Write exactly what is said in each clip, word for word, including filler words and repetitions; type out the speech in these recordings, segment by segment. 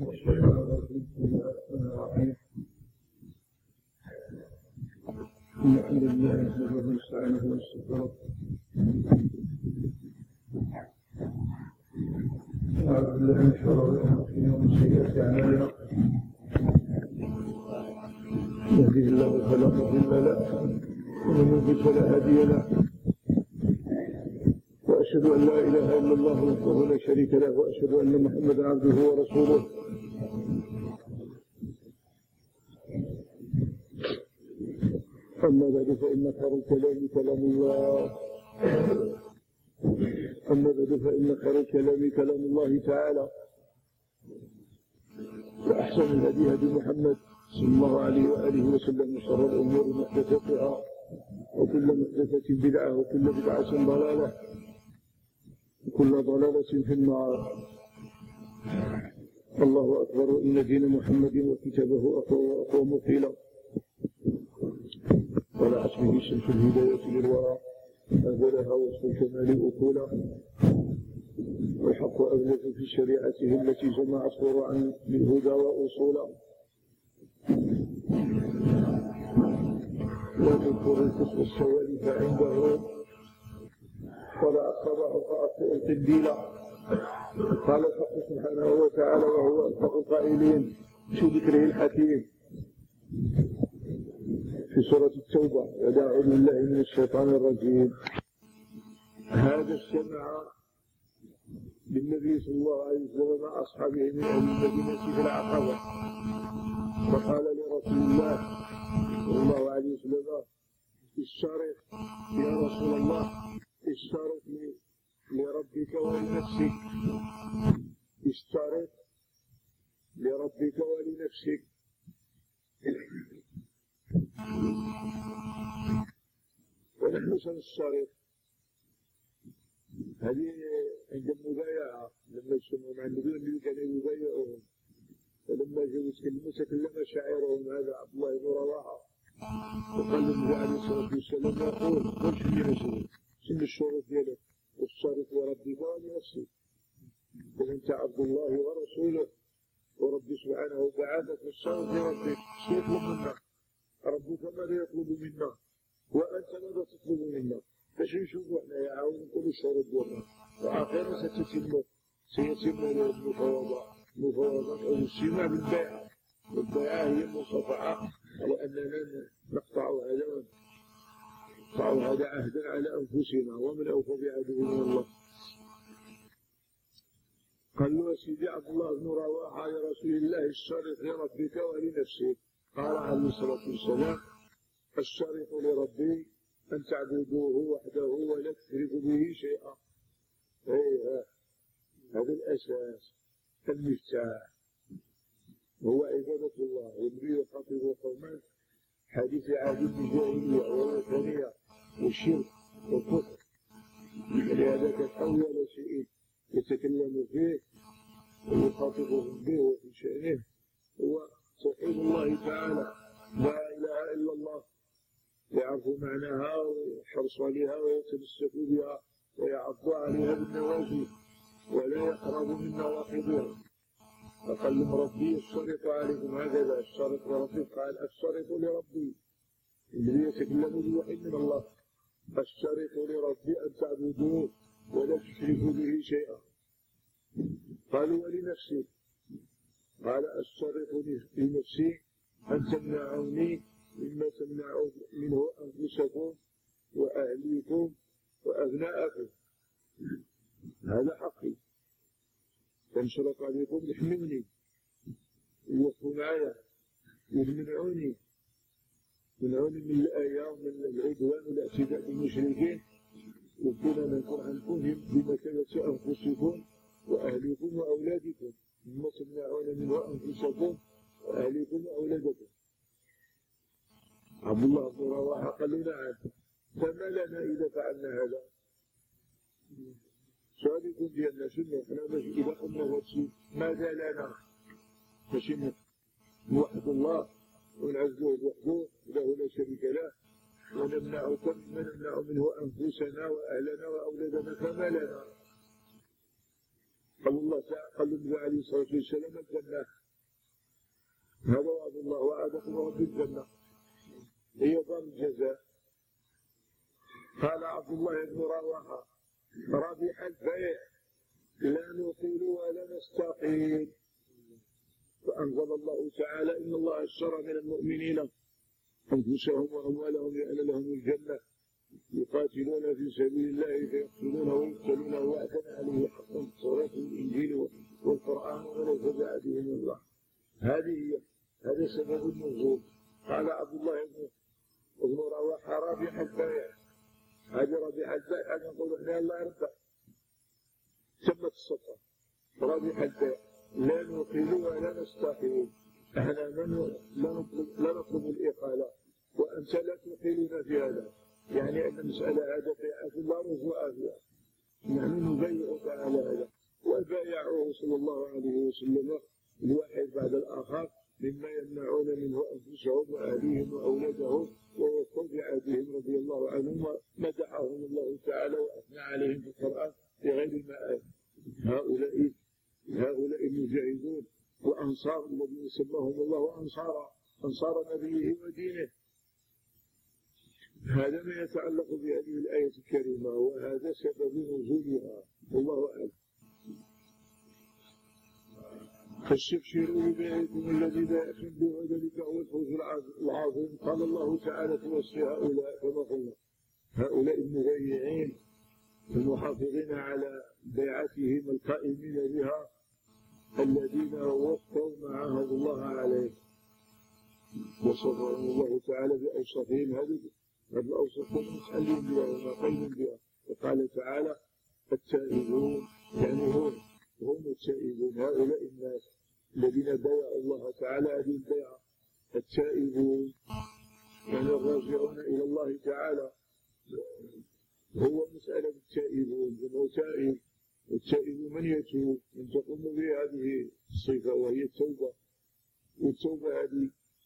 الحمد لله نحمده ونستعينه ونستغفره ونعوذ بالله من شرور انفسنا ومن سيئات اعمالنا يهده الله فلا مضل له ومن يضلل فلا هادي له واشهد ان لا اله الا الله وحده لا شريك له واشهد ان محمدا عبده ورسوله أما بعد فإن خير الكلام كلام الله أما بعد فإن خير الكلام كلام الله تعالى وأحسن الهدي هدي محمد صلى الله عليه وآله وسلم وشر الأمور محدثاتها وكل محدثة بدعة وكل بدعة ضلالة وكل ضلالة في النار. الله أكبر إن دين محمد وكتابه أقوى وأقوم قيلا ولا أصله شمس الهداية للورى أنزلها وصف الكمال أكولا والحق أبلغ في شريعته التي جمعت فروعا للهدى وأصولا لا تذكر الكسب السوالف عنده ولا أصبح فأطفئ القنديلا. قال الحق سبحانه وتعالى وهو أصدق القائلين في ذكره الحكيم في سورة التوبة: أعوذ بالله من الشيطان الرجيم. هذا السمع للنبي صلى الله عليه وسلم أصحابه من أهل المدينة في العقبة، فقال لرسول الله صلى الله عليه وسلم: اشترط يا رسول الله، اشترط لربك ولنفسك، اشترط لربك ولنفسك. ونحن سنشترط. هذه عند المبايعة لما يسمون عن النبي النبي كانوا يبايعوهم، فلما جاءوا يتكلموا تكلم شاعرهم هذا عبد الله بن رواحة، وقال النبي عليه الصلاة والسلام: يقول قل شنو مسوي شنو الشروط ديالك؟ والشرط لربك ولنفسك، وأنت عبد الله ورسوله وربي سبحانه بعثك والشرط لربك. شو يطلب منك؟ ربك ماذا يطلب منا وأنت ماذا تطلب منا؟ باش نشوفوا احنا يعاون كل الشروط ديالنا، وأخيرا ستتم سيتم المفاوضة المفاوضات أو الاجتماع بالبيعة. والبيعة هي المصافحة على أننا نقطع هذا نقطع هذا عهدا على أنفسنا، ومن أوفى بعهده من الله. قال له: سيدي عبد الله بن رواحة يا رسول الله اشترط لربك ولنفسك. قال عليه الصلاة والسلام: الشرط لربي أن تعبدوه وحده ولا تشركوا به شيئا. أيه هذا الأساس، المفتاح هو عبادة الله. والنبي يخاطب قوما حديث عهد الجاهلية والوثنية والشرك والكفر، لهذا كان أول شيء يتكلم فيه ويخاطبهم به وفي شأنه هو توحيد الله تعالى، لا إله إلا الله، يعرفوا معناها ويحرصوا عليها ويتمسكوا بها ويعضوا عليها بالنواجذ ولا يقرب من نواقضها. فقال لهم: ربي اشترط عليكم هكذا، اشترط لربي. قال: اشترط لربي، الذي يتكلم بوحي من الله، اشترط لربي أن تعبدوه ولا تشركوا به شيئا. قالوا: ولنفسي؟ قال: اشترط لنفسي أن تمنعوني مما تمنعون منه أنفسكم وأهليكم وأبناءكم. هذا حقي، تنشرط عليكم يحملني يوقفوا معايا ويمنعوني يمنعوني من الآية ومن العدوان والاعتداء بالمشركين، وكنا نكون عنكم بمثابة أنفسكم وأهليكم وأولادكم مما تمنعون منه أنفسكم وأهليكم وأولادكم. عبد الله بن رواحة قال له: نعم، فما لنا إذا فعلنا هذا؟ سؤال يكون ديالنا شنو؟ احنا باش إذا قلنا هذا الشيء ماذا لنا؟ باش نوحد الله ونعزوه وحده له لا شريك له، ونمنعكم مما نمنع منه أنفسنا وأهلنا وأولادنا، فما لنا؟ قال الله تعالى قال النبي عليه الصلاة والسلام الجنة، هذا وعد الله وعدكم بالجنة هي دار الجزاء. قال عبد الله بن رواحة ربح البيع لا نطيل ولا نستقيل. فأنزل الله تعالى إن الله اشترى من المؤمنين أنفسهم وأموالهم بأن لهم الجنة يقاتلون في سبيل الله فيقتلون ويقتلون وعدا عليه حقا في التوراة والإنجيل والقرآن وليس بعدهم الله. هذه هي هذا سبب النزول. قال عبد الله بن رواحة رابح البيع، هذه رابح البيع هذا نقول احنا الله يربح، تمت الصفقة رابح البيع لا نقيل ولا نستقيل. احنا لا نطلب لا نطلب الإقالة وأنت لا تقيلنا في هذا، يعني أن المسألة هذا بيعة لا رجوع فيها، يعني نبايعك على هذا. وبايعوه صلى الله عليه وسلم الواحد بعد الآخر مما يمنعون منه أنفسهم وأهليهم وأولادهم، ووفوا بعهدهم رضي الله عنهم ومدحهم الله تعالى وأثنى عليهم في القرآن بغير المآل. هؤلاء هؤلاء المجاهدون والأنصار الذين سماهم الله أنصارا أنصار نبيه ودينه. هذا ما يتعلق بهذه الآية الكريمة وهذا سبب نزولها والله أعلم. فاستبشروا ببيعكم الذي بايعتم به وذلك هو الفوز العظيم. قال الله تعالى في وصف هؤلاء كما قلنا هؤلاء المبايعين المحافظين على بيعتهم القائمين بها الذين وفوا ما عاهدوا الله عليه، وصفهم الله تعالى بأوصافهم هذه هذه الأوصاف المتعلم بها ومقيم بها. وقال تعالى التائبون، يعني هم هم التائبون هؤلاء الناس الذين بايعوا الله تعالى هذه البيعة. التائبون يعني الراجعون إلى الله تعالى، هو مسألة التائبون جمع تائب، والتائب من يتوب من تقوم به هذه الصفة وهي التوبة. والتوبة هذه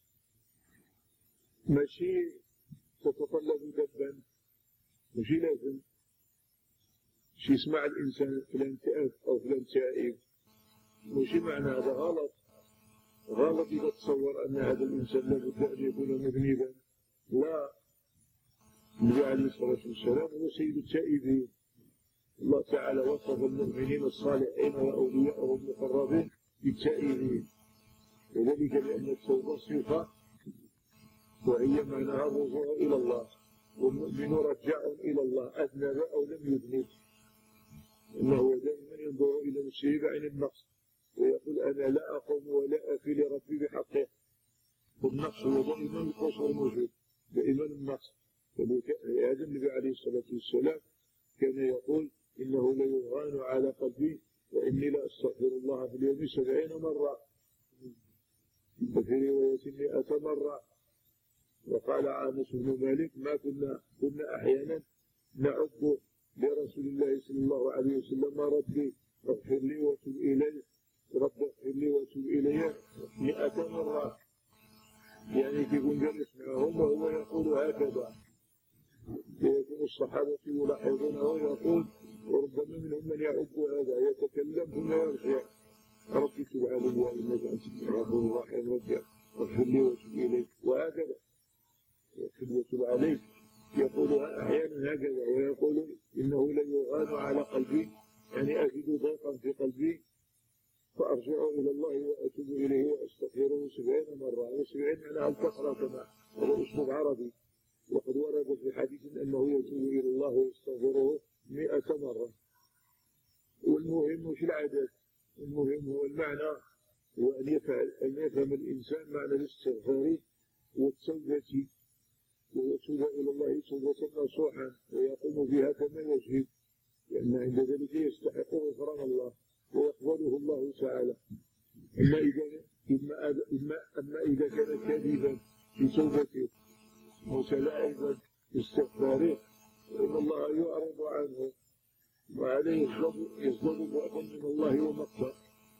ماشي تتطلب ذنبا، ماشي لازم شي يسمع الإنسان فلان تائب أو فلان تائب، ماشي معنى هذا غلط. غلط إذا تصور أن هذا الإنسان لابد أن يكون مذنبا. لا، النبي عليه الصلاة والسلام هو سيد التائبين. الله تعالى وصف المؤمنين الصالحين وأولياءهم المقربين بالتائبين، وذلك لأن التوبة صفة وهي معناها الرجوع إلى الله، والمؤمن رجع إلى الله أذنب أو لم يذنب، إنه دائما ينظر إلى نفسه بعين النقص ويقول أنا لا أقوم ولا أفي لربي بحقه. والنقص هو دائما القصور موجود، دائما النقص. هذا النبي عليه الصلاة والسلام كان يقول إنه ليغان على قلبي وإني لأستغفر الله في اليوم سبعين مرة وفي رواية مئة مرة. وقال أنس بن مالك ما كنا كنا أحيانا نعد لرسول الله صلى الله عليه وسلم ربي اغفر لي وتب إلي، رب اغفر لي وتب إلي مئة مرة، يعني يكون جالس معهم وهو يقول هكذا. يكون الصحابة يلاحظونه ويقول، وربما منهم من يعد هذا يتكلم ثم يرجع ربي تب علي إنك أنت الغفور الرحيم ربي اغفر لي وتب إلي، وهكذا يغفر وتب عليك يقولها أحيانا هكذا. ويقول إنه ليغان على قلبي، يعني أجد ضيقا في قلبي فأرجع إلى الله وأتوب إليه وأستغفره سبعين مرة. وسبعين معناها الكثرة كما هذا أسلوب عربي، وقد ورد في حديث أنه يتوب إلى الله ويستغفره مئة مرة. والمهم مش العدد، المهم هو المعنى، هو أن يفعل أن يفهم الإنسان معنى الاستغفار والتوبة، ويتوب إلى الله توبة نصوحا ويقوم بها كما يجب، لأن عند ذلك يستحق غفران الله ويقبله الله تعالى. أما إذا إما إما أما إذا كان كاذبا في توبته متلاعبا في استغفاره فإن الله يعرض عنه، وهذا يزداد يزداد بعدا من الله ومقتا.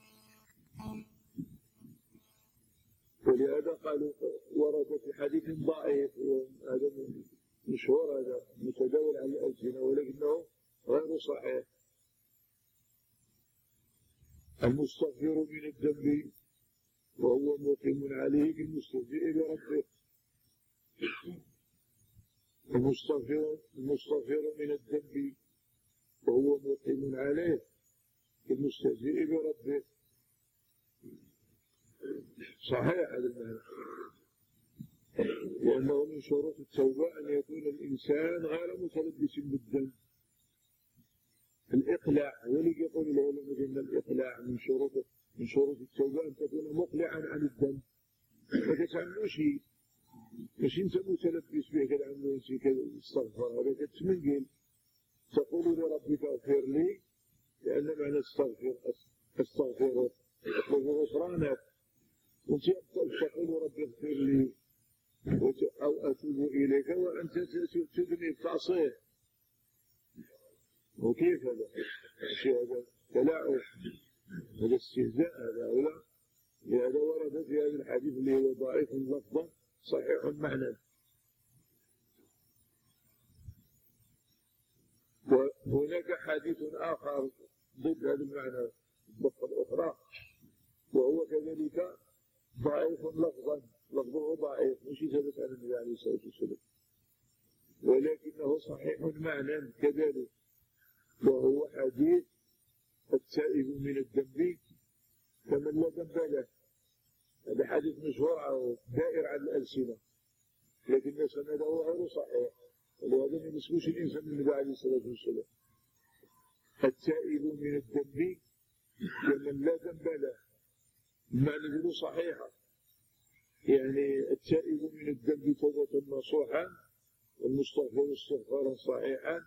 ولهذا قالوا ورد في حديث ضعيف، هذا مشهور هذا متداول على الألسنة ولكنه غير صحيح، المستغفر من الذنب وهو مقيم عليه بالمستهزئ بربه. المستغفر المستغفر من الذنب وهو مقيم عليه بالمستهزئ بربه. صحيح هذا المعنى، لأنه من شروط التوبة أن يكون الإنسان غير متلبس بالذنب. الإقلاع، ولذلك يقول العلماء أن الإقلاع من شروط من شروط التوبة أن تكون مقلعا عن الذنب، ما كتعملو شيء، ماشي أنت متلبس به كتعملو شيء كتستغفر، هذا كتمنقل تقول لربك اغفر لي، لأن معنى استغفر استغفره تطلب غفرانك، وأنت تقول ربي اغفر لي أو أتوب إليك وأنت تدني التعصيه. وكيف هذا؟ هذا تلاعب، هذا استهزاء، هذا أولى. لهذا ورد في هذا الحديث اللي هو ضعيف لفظا صحيح معنى. وهناك حديث آخر ضد هذا المعنى الضبط الأخرى، وهو كذلك ضعيف لفظا، لفظه ضعيف مش ثبت عن النبي عليه الصلاة والسلام، ولكنه صحيح معنى كذلك، وهو حديث التائب من الذنب كمن لا ذنب له. هذا حديث مشهور دائر على الألسنة، لكن سنده غير صحيح، ولهذا ما يسموش الإنسان النبي عليه الصلاة والسلام. التائب من الذنب كمن لا ذنب له، المعنى ذو صحيحة، يعني التائب من الذنب توبة نصوحا والمستغفر استغفارا صحيحا،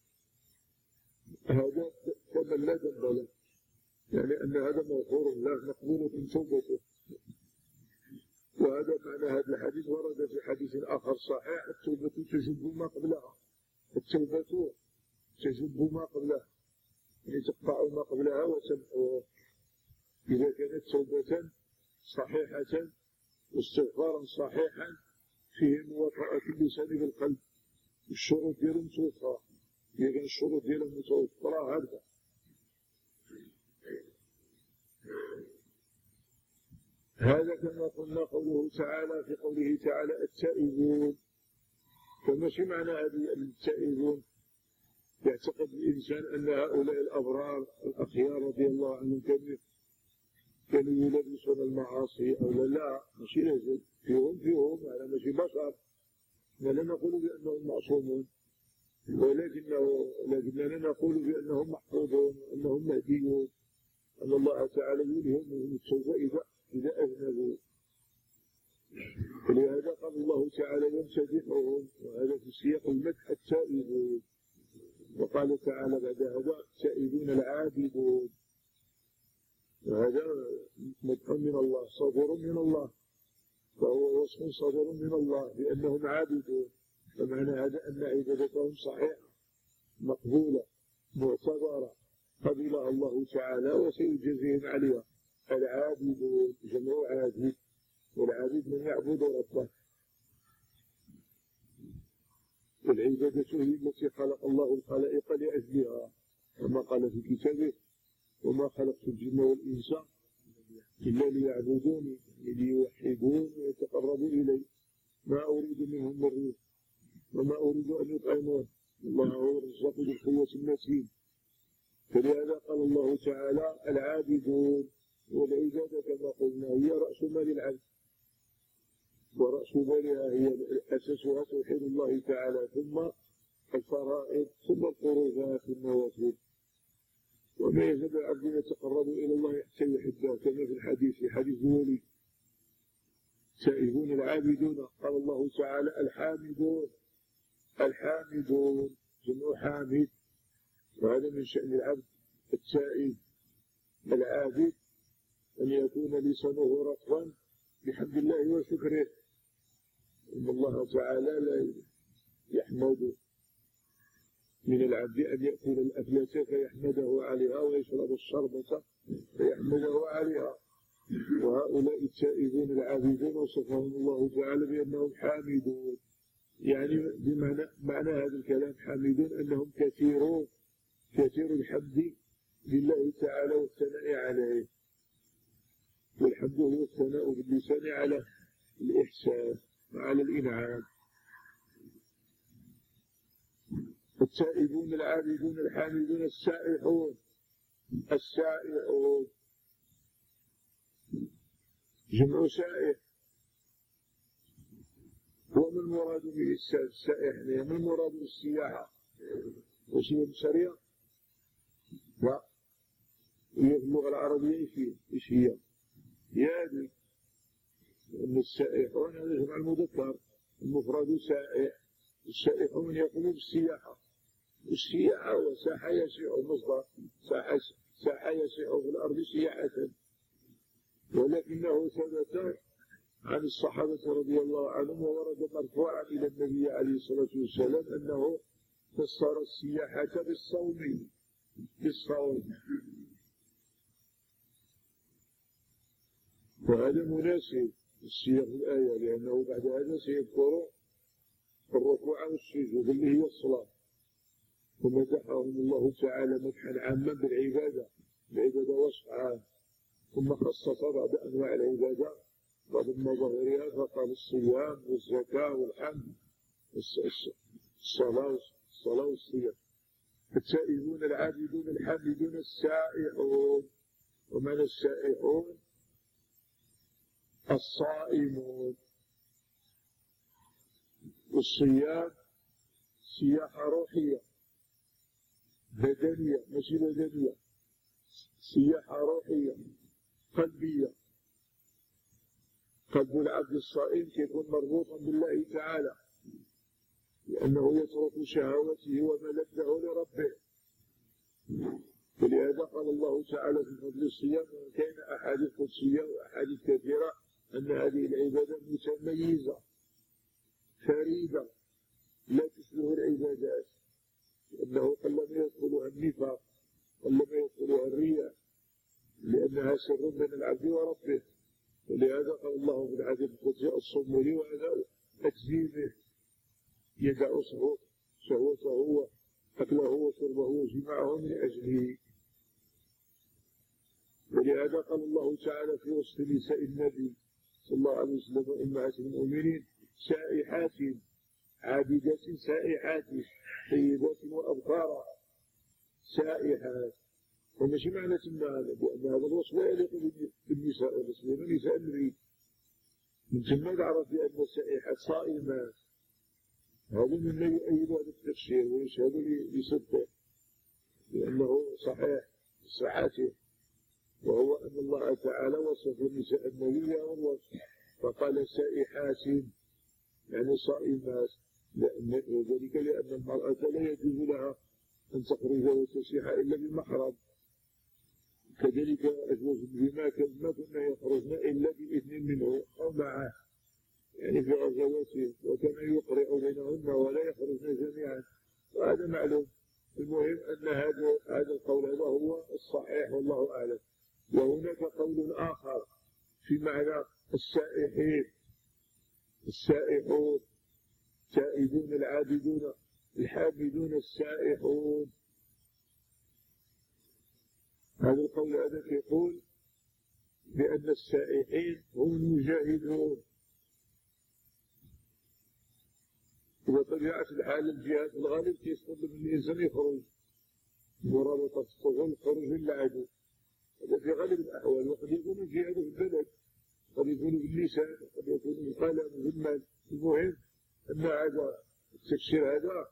هذا كمن لا ذنب له، يعني أن هذا مغفور له مقبولة توبته. وهذا معنى هذا الحديث. ورد في حديث آخر صحيح التوبة تجب ما قبلها، التوبة تجب ما قبلها، يعني تقطع ما قبلها وتمحوه. إذا كانت توبة صحيحة واستغفارا صحيحا فيه موافقة اللسان بالقلب، الشروط ديالهم متوفرة، إذا كان الشروط ديالهم متوفرة هذا. هذا كما قلنا قوله تعالى في قوله تعالى التائبون. فماشي معنى هذه التائبون يعتقد الإنسان أن هؤلاء الأبرار الأخيار رضي الله عنهم كانوا كانوا يلبسون المعاصي أو لا، لا ماشي لازم فيهم فيهم على ماشي بشر، لا نقول بأنهم معصومون، ولكنه لكننا نقول بأنهم محفوظون، أنهم مهديون، أن الله تعالى يلهمهم التوبة إذا إذا أذنبوا. ولهذا قال الله تعالى يمتدحهم، وهذا في سياق المدح التائبون. وقال تعالى بعد هذا التائبون العابدون، وهذا مدح من الله صادر من الله، فهو وصف صادر من الله بأنهم عابدون. فمعنى هذا أن عبادتهم صحيحة مقبولة معتبرة قبلها الله تعالى وسيجزيهم عليها. العابدون جمع عابد، والعابد من يعبد ربه. والعبادة هي التي خلق الله الخلائق لأجلها، كما قال في كتابه وما خلقت الجن والإنس إلا ليعبدوني، ليوحدون ويتقربوا إلي، ما أريد منهم من رزق وما أريد أن يطعمون، الله هو الرزاق ذو القوة المتين. فلهذا قال الله تعالى العابدون. والعبادة كما قلنا هي رأس مال العبد، ورأس مالها هي أساسها توحيد الله تعالى، ثم الفرائض، ثم القربات والنوافل. وما يزال العبد يتقرب إلى الله حتى يحبه، كما في الحديث في حديث الولي التائبون العابدون. قال الله تعالى الحامدون، الحامدون جمع حامد، وهذا من شأن العبد التائب العابد أن يكون لسانه رطبا بحمد الله وشكره. إن الله تعالى لا يحمد من العبد أن يأكل الأكلة فيحمده عليها ويشرب الشربة فيحمده عليها. وهؤلاء التائبون العابدون وصفهم الله تعالى بأنهم حامدون، يعني بمعنى معنى هذا الكلام حامدون أنهم كثيرون كثير الحمد لله تعالى والثناء عليه، والحمد هو الثناء باللسان على الإحسان وعلى الإنعام. التائبون العابدون الحامدون السائحون. السائحون جمع سائح. وما المراد به السائح؟ ما المراد بالسياحة؟ وش هي الشريعة؟ لا، هي في اللغة العربية ايش هي؟ ايش هي؟ هذه أن السائحون هذا جمع المذكر، المفرد سائح. السائحون يقومون بالسياحة، السياحة وساحة يسيح مصدر، ساحة ساحة يسيح في الأرض سياحة. ولكنه ثبت عن الصحابة رضي الله عنهم وورد مرفوعا إلى النبي عليه الصلاة والسلام أنه فسر السياحة بالصوم، بالصوم. وهذا مناسب السياق الآية، لأنه بعد هذا سيذكر الركوع والسجود اللي هي الصلاة، ومدحهم الله تعالى مدحا عاما بالعبادة، العبادة وصف عام، ثم خصص بعض أنواع العبادة بعض مظاهرها فقال الصيام والزكاة والحمد، الصلاة الصلاة والصيام. التائبون العابدون الحامدون السائحون. ومن السائحون الصائمون. والصيام سياحة روحية بدنية، مش بدنية، سياحة روحية قلبية. قلب العبد الصائم يكون مربوطا بالله تعالى، لأنه يترك شهوته وملذه لربه. ولهذا قال الله تعالى في فضل الصيام: وكان أحاديث قدسية وأحاديث كثيرة أن هذه العبادة متميزة فريدة لا تشبه العبادات، لأنه قلما يدخلها النفاق، قلما يدخلها الرياء، لأنها سر بين العبد وربه. ولهذا قال الله في الحديث القدسي: الصوم لي وأنا أجزي به. يدع شهوته وأكله وشربه وجماعه من أجله. ولهذا قال الله تعالى في وصف نساء النبي صلى الله عليه وسلم: أمهات المؤمنين سائحات عابدات سائحات طيبات وأبكارا. سائحات، وماشي معنى هذا بأن هذا الوصف لا يليق بالنساء والمسلمين، نساء النبي. من ثم تعرف بأن السائحات صائمات. هذا مما يؤيد هذا التفسير ويشهد لصدقه، لأنه صحيح صحته، وهو أن الله تعالى وصف نساء النبي والوصف فقال سائحات يعني صائمات، وذلك لأن المرأة لا يجوز لها أن تخرج وتسيح إلا بالمحرم. كذلك أزواج بما ما كنا يخرجن إلا بإذن منه أو معه، يعني في غزواته، وكان يقرع بينهن ولا يخرجن جميعا، وهذا معلوم. المهم أن هذا هذا القول هذا هو الصحيح والله أعلم. وهناك قول آخر في معنى السائحين. السائحون التائبون العابدون الحامدون السائحون. هذا القول هذا يقول بأن السائحين هم المجاهدون. وطبيعة الحال الجهاد في الغالب يستطيع من الإنسان يخرج مرابطة الصغل خروج للعدو، هذا في غالب الأحوال. وقد يكون الجهاد في البلد، قد يكون باللسان، قد يكون بالقلم بالمال. المهم أن هذا التفسير هذا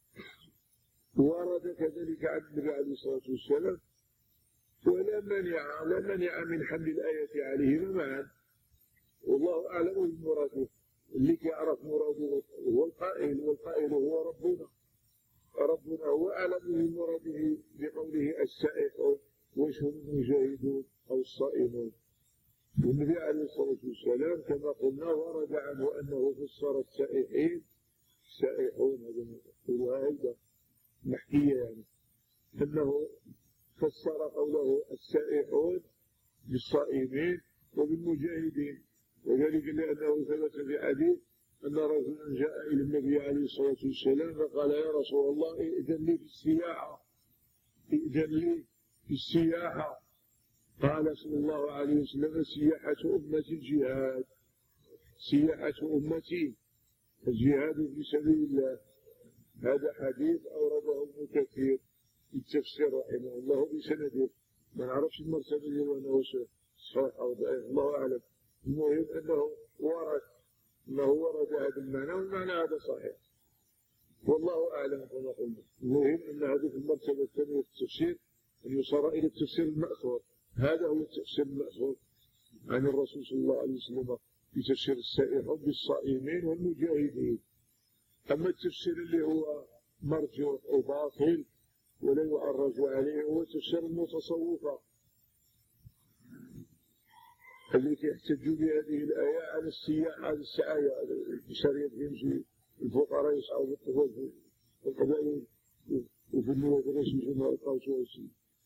ورد كذلك عن النبي عليه الصلاة والسلام، ولا مانع لا مانع من حمل الآية عليهما معا، والله أعلم بمراده. اللي يعرف مراده هو القائل، والقائل هو ربنا. ربنا هو أعلم بمراده بقوله السائحون، وش هم المجاهدون أو الصائمون. والنبي عليه الصلاة والسلام كما قلنا ورد عنه أنه فسر السائحين السائحون، هذا نقولها أيضا محكية، يعني أنه فسر قوله السائحون بالصائمين وبالمجاهدين. وذلك لأنه ثبت في حديث أن رجلا جاء إلى النبي عليه الصلاة والسلام فقال: يا رسول الله ائذن لي في السياحة، ائذن لي في السياحة قال صلى الله عليه وسلم سياحة أمتي الجهاد، سياحة أمتي الجهاد في سبيل الله. هذا حديث أورده ابن كثير في التفسير رحمه الله بسنده، ما نعرفش المرتبة ديالو أنه صحيح أو ضعيف الله أعلم، المهم أنه ورد أنه ورد هذا المعنى والمعنى هذا صحيح والله أعلم كما قلنا. المهم أن هذه المرتبة الثانية في التفسير أن يصار إلى التفسير المأثور، هذا هو التفسير المأثور عن الرسول صلى الله عليه وسلم في تفسير السائحين بالصائمين والمجاهدين. أما التفسير اللي هو مرجوح أو باطل ولا يعرج عليه هو تفسير المتصوفة التي يحتج بهذه الآية على السياحة، على السعاية، الشريعة يمشي الفقراء يسعوا بالطفل في القبائل وفي المدن يمشوا مع القوس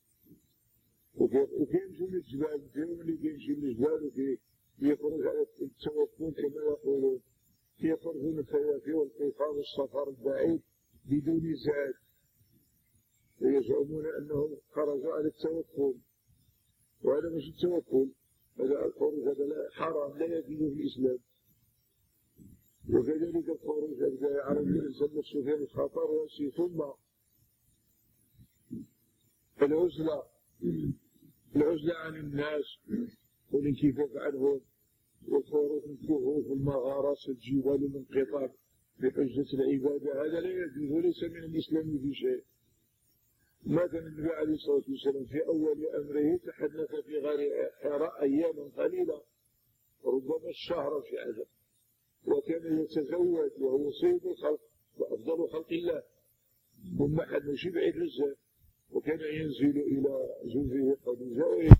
وكيمشوا للجبال، فيهم اللي كيمشي للجبال ويخرج على التوكل كما يقولون، يخرجون الفيافي والقيفار والسفر البعيد بدون زاد، ويزعمون أنهم خرجوا على التوكل، وهذا مش التوكل، هذا الخروج هذا حرام لا يجوز في الإسلام. وكذلك الخروج هذا يعرف الإنسان نفسه في الخطر ويمشي. ثم العزلة العزلة عن الناس والانكفاف عنهم والخروج من الكهوف والمغارات والجبال والانقطاع بحجة العبادة، هذا لا يجوز وليس من الإسلام في شيء. ما كان النبي عليه الصلاة والسلام في أول أمره تحدث في غار حراء أياما قليلة ربما الشهر في عجل، وكان يتزوج وهو سيد الخلق وأفضل خلق الله ثم حد شبع الرزاق، وكان ينزل إلى زوجه خديجة.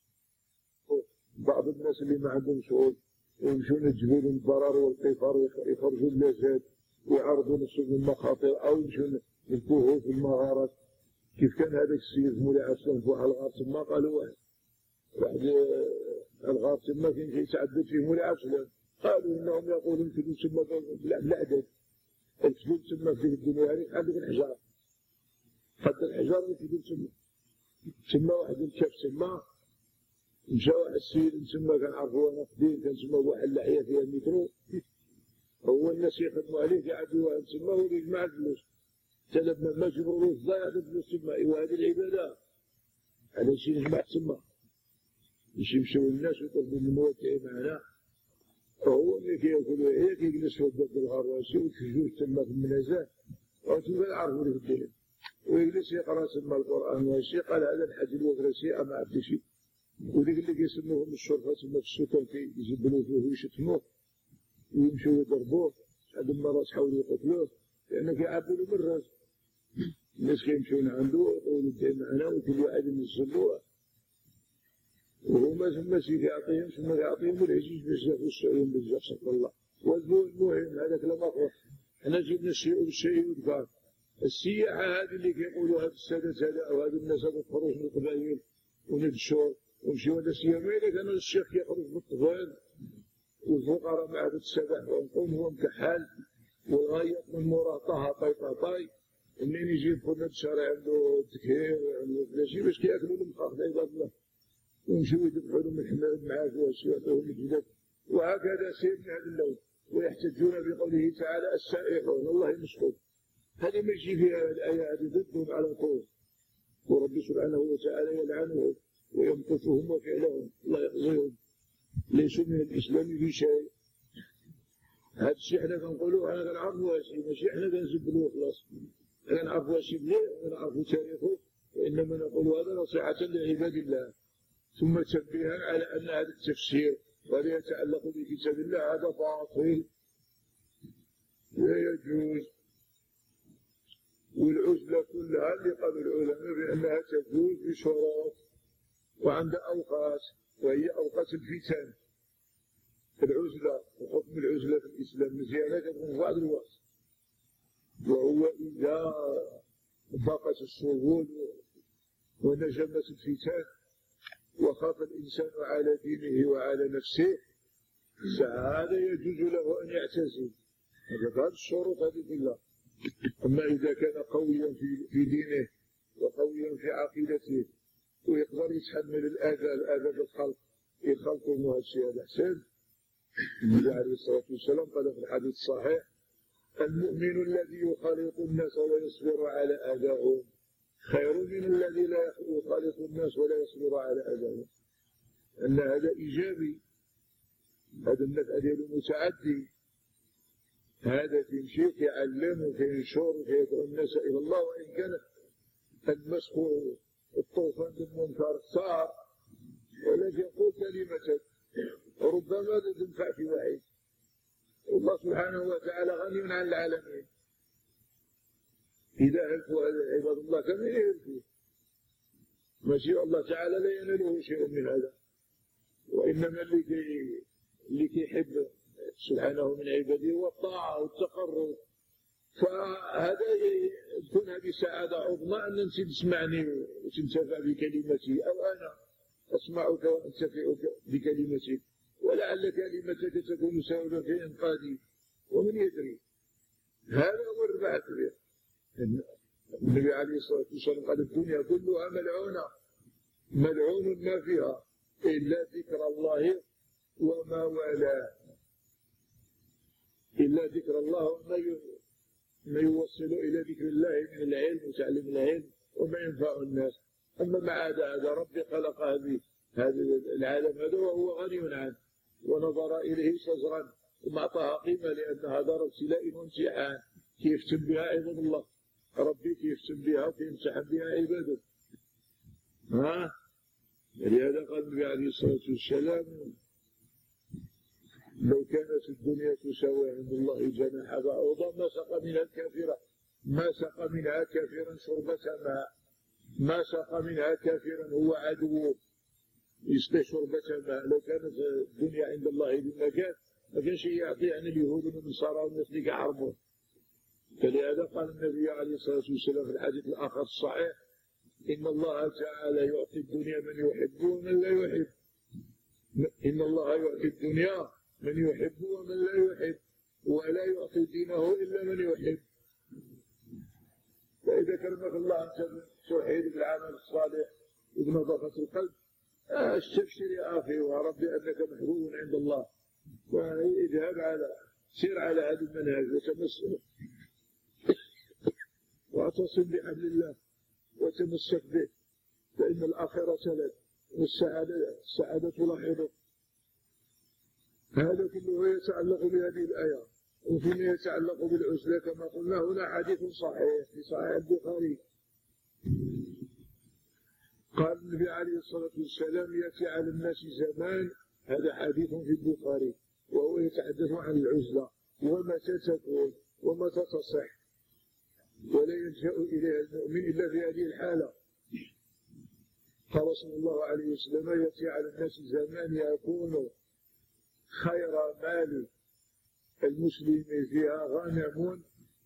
بعض الناس اللي ما عندهم شغل يمشون الجبال البرار والقفار ويخرجون اللذات ويعرضون نفسهم للمخاطر أو يمشون الكهوف والمغارات. كيف كان هذاك السيد مولاي أسلم فوق الغار تما قالوا واحد واحد الغار تما كان كيتعدد فيه مولاي أسلم، قالوا إنهم يقولون كذو تما بالعدد الكذوب تما في الدنيا هذه قد الحجار قد الحجار وكذوب تما تما واحد الكاف تما مشى واحد السيد تما كنعرفوه أنا قديم كان تما واحد اللحية فيها المترو، هو الناس يخدموا عليه يعدوها تما ويجمع الفلوس تلبنا ما جبروش ضايع الفلوس تما. وهذه العبادة على شي نجمع تما باش يمشيو الناس ويطلبوا من الموكل معنا، وهو ملي كياكلوا هي كيجلس فوق باب الغرواسي ويتفجوج تما في المنازات وانتم كنعرفوا ليه الدين ويجلس يقرا تما القرآن وهادشي. قال هذا الحاج الوفرسي ما عرفتش وديك اللي كيسموهم الشرطة تما في السكان كيجبلوا فيه ويشتموه ويمشيو يضربوه، هاد المرات حاولوا يقتلوه لأنه كيعبوا له بالراس. الناس كيمشيون عنده ويقولوا الدين معنا وكل واحد ينزلوه وهما ثم سي كيعطيهم ثم كيعطيهم العزيز بزاف والسعيون بزاف صلى الله. والمهم هذاك لا مطروح، حنا جبنا الشيء بالشيء والكار. السياحة هذه اللي كيقولوا هاد السادات هذا أو هاد الناس هذا الخروج من القبائل ونبشوا ونمشيو هذا السيامة إذا كان الشيخ كيخرج بالطفال والفقراء مع هذا السبع ونقوم هو مكحال والغاية من مراه طه طاي طاي منين يجي يدخل هذا الشارع عنده تكهير عنده فلاشي باش كياكلوا المخاخ عباد الله ويمشيو يذبحوا لهم الحمام معاه وهادشي ويعطيوهم الجداد. وهكذا سير من هذا اللون ويحتجون بقوله تعالى السائحون الله يمسكون. هذه ما يجي فيها الآية هذه ضدهم على طول، ورب سبحانه وتعالى يلعنهم ويمقتهم وفعلهم الله يخزيهم، ليسوا من الإسلام في شيء. هذا الشيء حنا كنقولوه أنا كنعرفوا هادشي ماشي حنا كنزبلوه خلاص، حنا كنعرفوا هادشي مليح وكنعرفوا تاريخه، وإنما نقول هذا نصيحة لعباد الله. ثم تنبيها على أن هذا التفسير ولا يتعلق بكتاب الله هذا باطل لا يجوز. والعزلة كلها اللي قال العلماء بأنها تجوز بشروط وعند أوقات، وهي أوقات الفتن. العزلة وحكم العزلة في الإسلام مزيانة تكون في بعض الوقت، وهو إذا ضاقت السهول ونجمت الفتن وخاف الإنسان على دينه وعلى نفسه فهذا يجوز له أن يعتزل. هذا الشروط هذه كلها. أما إذا كان قويا في دينه وقويا في عقيدته ويقدر يتحمل الأذى الأذى بالخلق يخلقوا من هذا الشيء هذا حسن. النبي عليه الصلاة والسلام قال في الحديث الصحيح: المؤمن الذي يخالط الناس ويصبر على أذاهم خير من الذي لا يخالط الناس ولا يصبر على أذاهم. أن هذا إيجابي، هذا النفع ديالو متعدي، هذا تمشي كيعلم وكينشر وكيدعو الناس إلى الله. وإن كان المسخ الطوفان بالمنكر صار، ولكن يقول كلمة ربما تنفع في واحد. الله سبحانه وتعالى غني عن العالمين، إذا هلكوا عباد الله كم يهلكوا؟ ماشي الله تعالى لا يناله شيء من هذا، وإنما اللي كي اللي كيحب سبحانه من عباده والطاعة والتقرب. فهذا تكون هذه سعادة عظمى أن أنت تسمعني وتنتفع بكلمتي، أو أنا أسمعك وأنتفع بكلمتك، ولعل كلمتك تكون سببا في إنقاذي، ومن يدري. هذا هو الربح الكبير. النبي عليه الصلاة والسلام قال: الدنيا كلها ملعونة، ملعون ما فيها إلا ذكر الله وما والاه، إلا ذكر الله وما ما يوصل إلى ذكر الله من العلم وتعليم العلم وما ينفع الناس. أما مع هذا ربي خلق هذه هذا العالم هذا وهو غني عنه، ونظر إليه شجرا وما أعطاها قيمة لأنها دار ابتلاء وامتحان كيفتن بها عباد الله. ربي كيفتن بها وكيمتحن بها عباده. ها؟ لهذا قال النبي عليه الصلاة والسلام: لو كانت الدنيا تساوي عند الله جناح بعوضة ما سقى منها الكافرة ما سقى منها كافرا شربة ماء، ما سقى منها كافرا هو عدو يسقي شربة ماء. لو كانت الدنيا عند الله بمكان ما كانش يعطي عن اليهود والنصارى والناس اللي كيعربون. فلهذا قال النبي عليه الصلاة والسلام في الحديث الآخر الصحيح: إن الله تعالى يعطي الدنيا من يحب ومن لا يحب. إن الله يعطي الدنيا من يحب ومن لا يحب، ولا يعطي دينه إلا من يحب. فإذا كرمك الله أنت توحيد بالعمل الصالح وبنظافة القلب، استبشر يا أخي وربي أنك محبوب عند الله، واذهب على سير على هذا المنهج وتمسك واعتصم بحبل الله وتمسك به، فإن الآخرة لك والسعادة السعادة لاحظك. هذا كله يتعلق بهذه الآية. وفيما يتعلق بالعزلة كما قلنا هنا حديث صحيح في صحيح البخاري. قال النبي عليه الصلاة والسلام: يأتي على الناس زمان، هذا حديث في البخاري، وهو يتحدث عن العزلة ومتى تكون ومتى تصح، ولا يلجأ إليها المؤمن إلا في هذه الحالة. قال صلى الله عليه وسلم: يأتي على الناس زمان يكون خير مال المسلم فيها غنم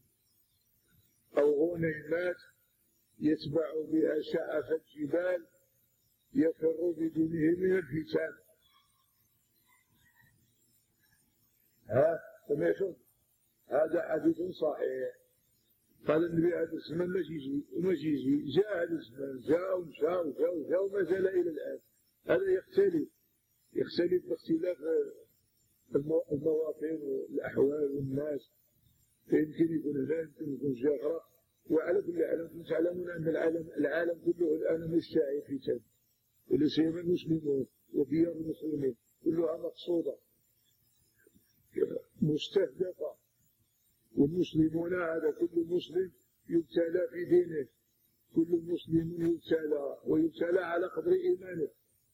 أو غنيمات يتبع بها شعف الجبال يفر بدينه من الفتن. ها سمعتم؟ هذا حديث صحيح. قال النبي هذا الزمن ما يجي وما يجي، جاء هذا الزمن، جاء ومشى وجاء وجاء وما زال إلى الآن. هذا يختلف يختلف باختلاف المواطن والأحوال والناس، فيمكن يكون هنا يمكن يكون جاء. وعلى كل حال أنتم تعلمون أن العالم العالم كله الآن مشتعل فتن، ولا سيما المسلمون وديار المسلمين كلها مقصودة مستهدفة. والمسلمون هذا كل مسلم يبتلى في دينه، كل مسلم يبتلى ويبتلى على قدر إيمانه.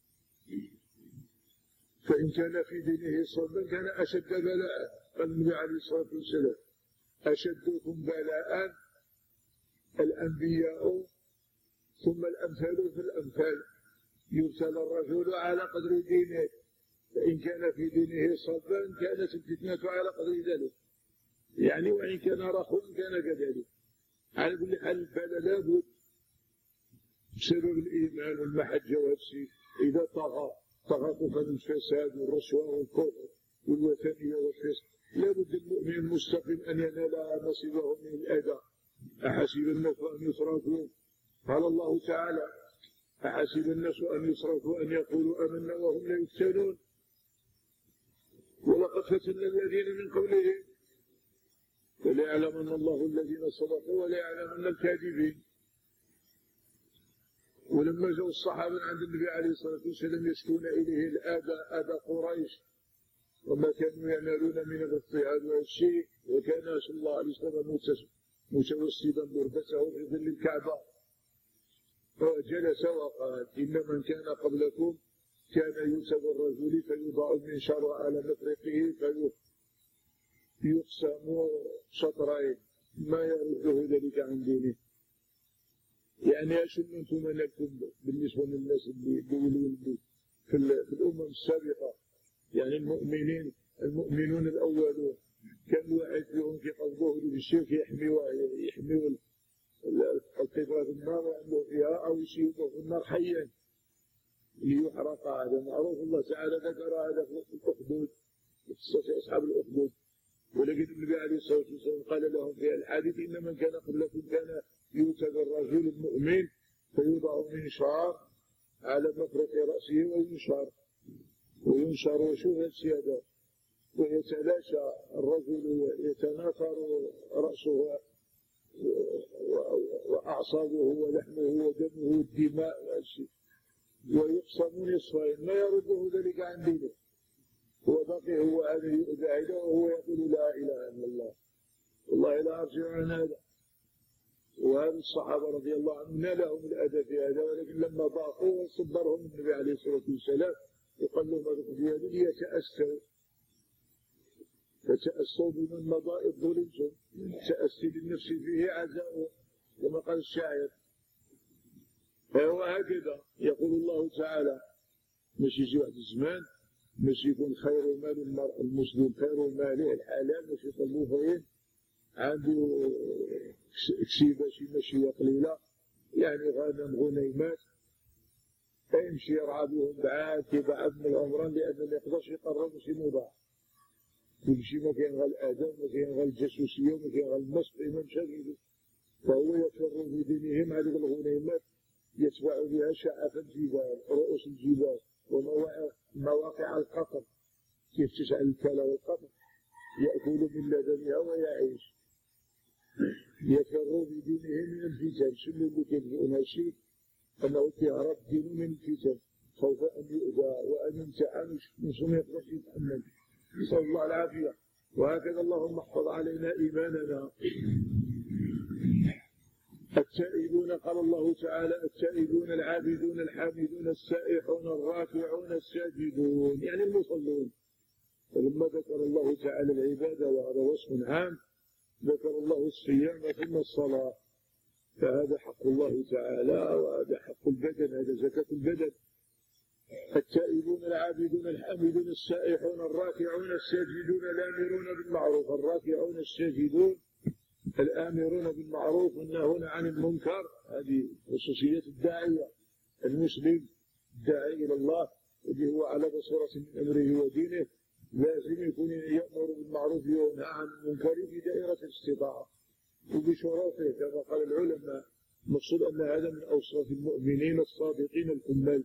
فإن كان في دينه صلبا كان أشد بلاء. قال النبي عليه الصلاة والسلام: أشدكم بلاء الأنبياء ثم الأمثال في الأمثال. يبتلى الرجل على قدر دينه، فإن كان في دينه صلبا كانت الفتنة على قدر ذلك، يعني وإن كان رخوا كان كذلك. على كل حال البلاء لابد بسبب الإيمان والمحجة والسيف. إذا طغى طغى الفساد والرشوة والكفر والوثنية والفسق، لابد المؤمن المستقيم أن ينال نصيبه من الأذى. أحسب الناس أن يتركوا؟ قال الله تعالى: أحسب الناس أن يصرفوا أن يقولوا آمنا وهم لا يفتنون ولقد فتنا الذين من قبلهم فليعلمن الله الذين صدقوا وليعلمن الكاذبين. ولما جاءوا الصحابة عند النبي عليه الصلاة والسلام يشكون إليه الآذى آذى قريش وما كانوا ينالون من الاضطهاد والشيء، وكان صلى الله عليه وسلم متوسدا بربته في ظل الكعبة فجلس وقال إن من كان قبلكم كان يوسف الرجل فيوضع المنشار على مفرقه فيقسم شطرين ما يرده ذلك عن دينه. يعني أشن أنتم نكتب بالنسبة للناس اللي يقولون في الأمم السابقة، يعني المؤمنين المؤمنون الأولون كان واحد فيهم في قلبه بالشرك يحميوه يحميوا القطرة في النار وعنده فيها أو يشيبه في النار حيا ليحرق. هذا معروف، الله تعالى ذكر هذا في الأخدود في قصة أصحاب الأخدود. ولكن النبي عليه الصلاة والسلام قال لهم في الحديث إن من كان قبلكم كان يؤتى الرجل المؤمن فيوضع منشار على مفرق رأسه وينشر وينشر وشوه السيادة ويتلاشى الرجل يتناثر رأسه وأعصابه ولحمه ودمه والدماء والشيء ويقسم نصفين ما يرده ذلك عن دينه. وبقي هو هذا يؤذى وهو يقول لا إله إلا الله والله لا أرجع عن هذا. وهذا الصحابة رضي الله عنهم نالهم الأذى في هذا، ولكن لما ضاقوا صبرهم النبي عليه الصلاة والسلام وقال لهم هذا في هذا ليتأسوا فتأسوا بمن مضى ظلمتم تأسي للنفس فيه عزاء كما قال الشاعر. فهو هكذا يقول الله تعالى مش يجي واحد الزمان مش يكون خير مال المرء المسلم خير ماله الحلال مش يطلبوه فين عنده كسيبة شي ماشية قليلة يعني غنم غنيمات فيمشي يرعى بهم بعاد كبعد من العمران لأنه ما يقدرش يقرب شي مضاع. كل شيء ما كان غير الآدم ما كان غير الجاسوسية ما كان غير المسق ما مشاكل، فهو يفر في دينهم هذه الغنيمات يتبع بها شعف الجبال رؤوس الجبال ومواقع القطر كيف تشعل الكلى والقطر يأكل من لبنها ويعيش. يفر في دينه من الفتن. شنو اللي كيبغون هالشيء؟ أنه يهرب دينه من الفتن خوف أن يؤذى وأن يمتحن مش ما يقدرش يتحمل. نسأل الله العافية. وهكذا اللهم احفظ علينا إيماننا. التائبون قال الله تعالى التائبون العابدون الحامدون السائحون الراكعون الساجدون يعني المصلون. فلما ذكر الله تعالى العبادة وهذا وصف عام ذكر الله الصيام ثم الصلاة، فهذا حق الله تعالى وهذا حق البدن، هذا زكاة البدن. التائبون العابدون الحامدون السائحون الراكعون الساجدون الآمرون بالمعروف. الراكعون الساجدون الآمرون بالمعروف والناهون عن المنكر، هذه خصوصية الداعية المسلم الداعي إلى الله الذي هو على بصيرة من أمره ودينه لازم يكون يأمر بالمعروف وينهى عن المنكر في دائرة الاستطاعة وبشروطه كما قال العلماء. المقصود أن هذا من أوصاف المؤمنين الصادقين الكمال.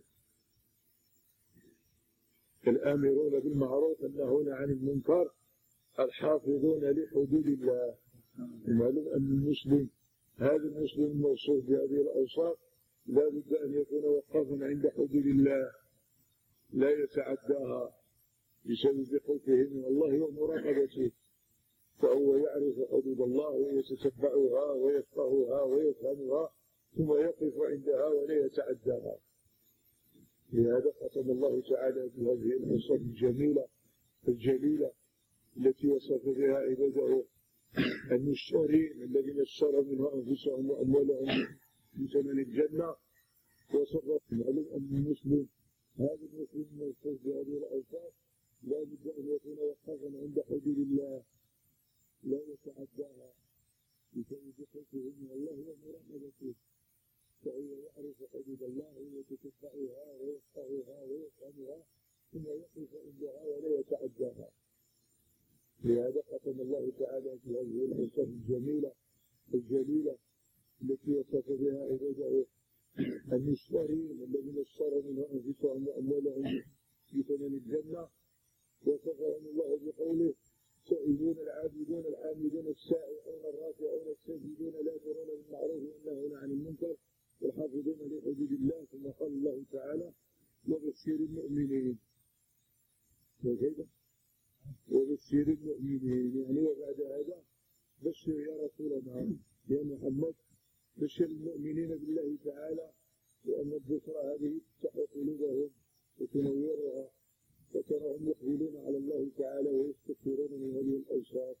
الآمرون بالمعروف الناهون عن المنكر الحافظون لحدود الله. المعلوم أن المسلم هذا المسلم الموصوف بهذه الأوصاف لا بد أن يكون وقفا عند حدود الله لا يتعداها بسبب خوفه من الله ومراقبته، فهو يعرف حدود الله ويتتبعها ويفقهها ويفهمها ثم يقف عندها ولا يتعداها. لهذا ختم الله تعالى بهذه الأوصاف الجميلة الجليلة التي وصف بها عباده المشترين الذين اشتروا منها أنفسهم وأموالهم بثمن الجنة. وصف معلوم أن المسلم هذا المسلم الموصوف بهذه الأوصاف لا بد أن يكون وقفا عند حدود الله لا يتعداها بسبب خوفه من الله ومراقبته، فهو يعرف حدود الله ويتتبعها ويفقهها ويفهمها ثم يقف عندها ولا يتعداها. لهذا ختم الله تعالى في هذه الأوصاف الجميلة الجليلة التي وصف بها عباده المشترين الذين اشتروا منه أنفسهم وأموالهم بثمن الجنة، وصفهم الله بقوله: السائلون العابدون الحامدون السائحون الراكعون الساجدون الآمرون بالمعروف والناهون عن المنكر والحافظون لحدود الله. ثم قال الله تعالى: وبشر المؤمنين. وكذا وبشر المؤمنين، يعني وبعد هذا بشر يا رسولنا يا محمد، بشر المؤمنين بالله تعالى، لأن البشرى هذه تفتح قلوبهم وتنورها وتراهم يقبلون على الله تعالى ويستكثرون من هذه الأوصاف.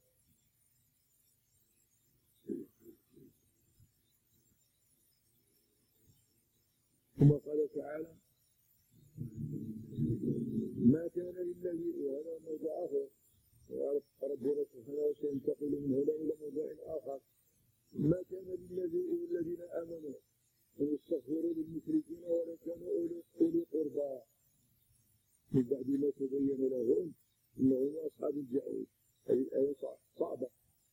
ثم قال تعالى: ما كان للذي، وهذا موضع آخر وعرف ربنا سبحانه وسينتقل من هنا إلى موضع آخر، ما كان للذي الذين آمنوا أن يستغفروا للمشركين ولو كانوا أولي قربى من بعد ما تبين لهم أنهم أصحاب الجحيم. هذه الآية صعبة.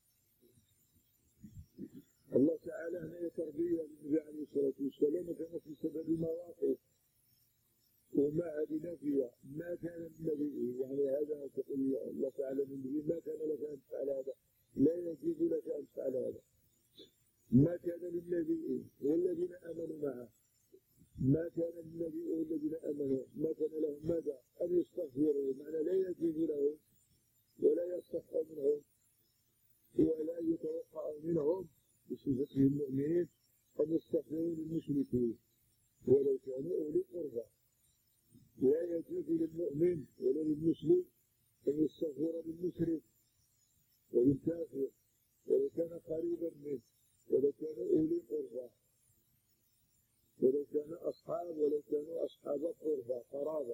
الله تعالى هنا يتربيه للنبي عليه الصلاة والسلام، كان في سبب المواقف وما هذه نافية. ما كان للنبي، يعني هذا تقول الله تعالى للنبي: ما كان لك أن تفعل هذا، لا يجوز لك أن تفعل هذا. ما كان للنبي والذين آمنوا معه، ما كان للنبي والذين آمنوا، ما كان لهم ماذا؟ أن يستغفروا، معنى لا يجوز لهم ولا يستحق منهم ولا يتوقع منهم بصفتهم المؤمنين أن يستغفروا للمشركين ولو كانوا أولي قربى. لا يجوز للمؤمن ولا للمسلم أن يستغفر للمشرك وللكافر ولو كان قريبا منه، ولو كانوا أولي قربى، ولو كانوا أصحاب ولو كانوا أصحاب قربى قرابة،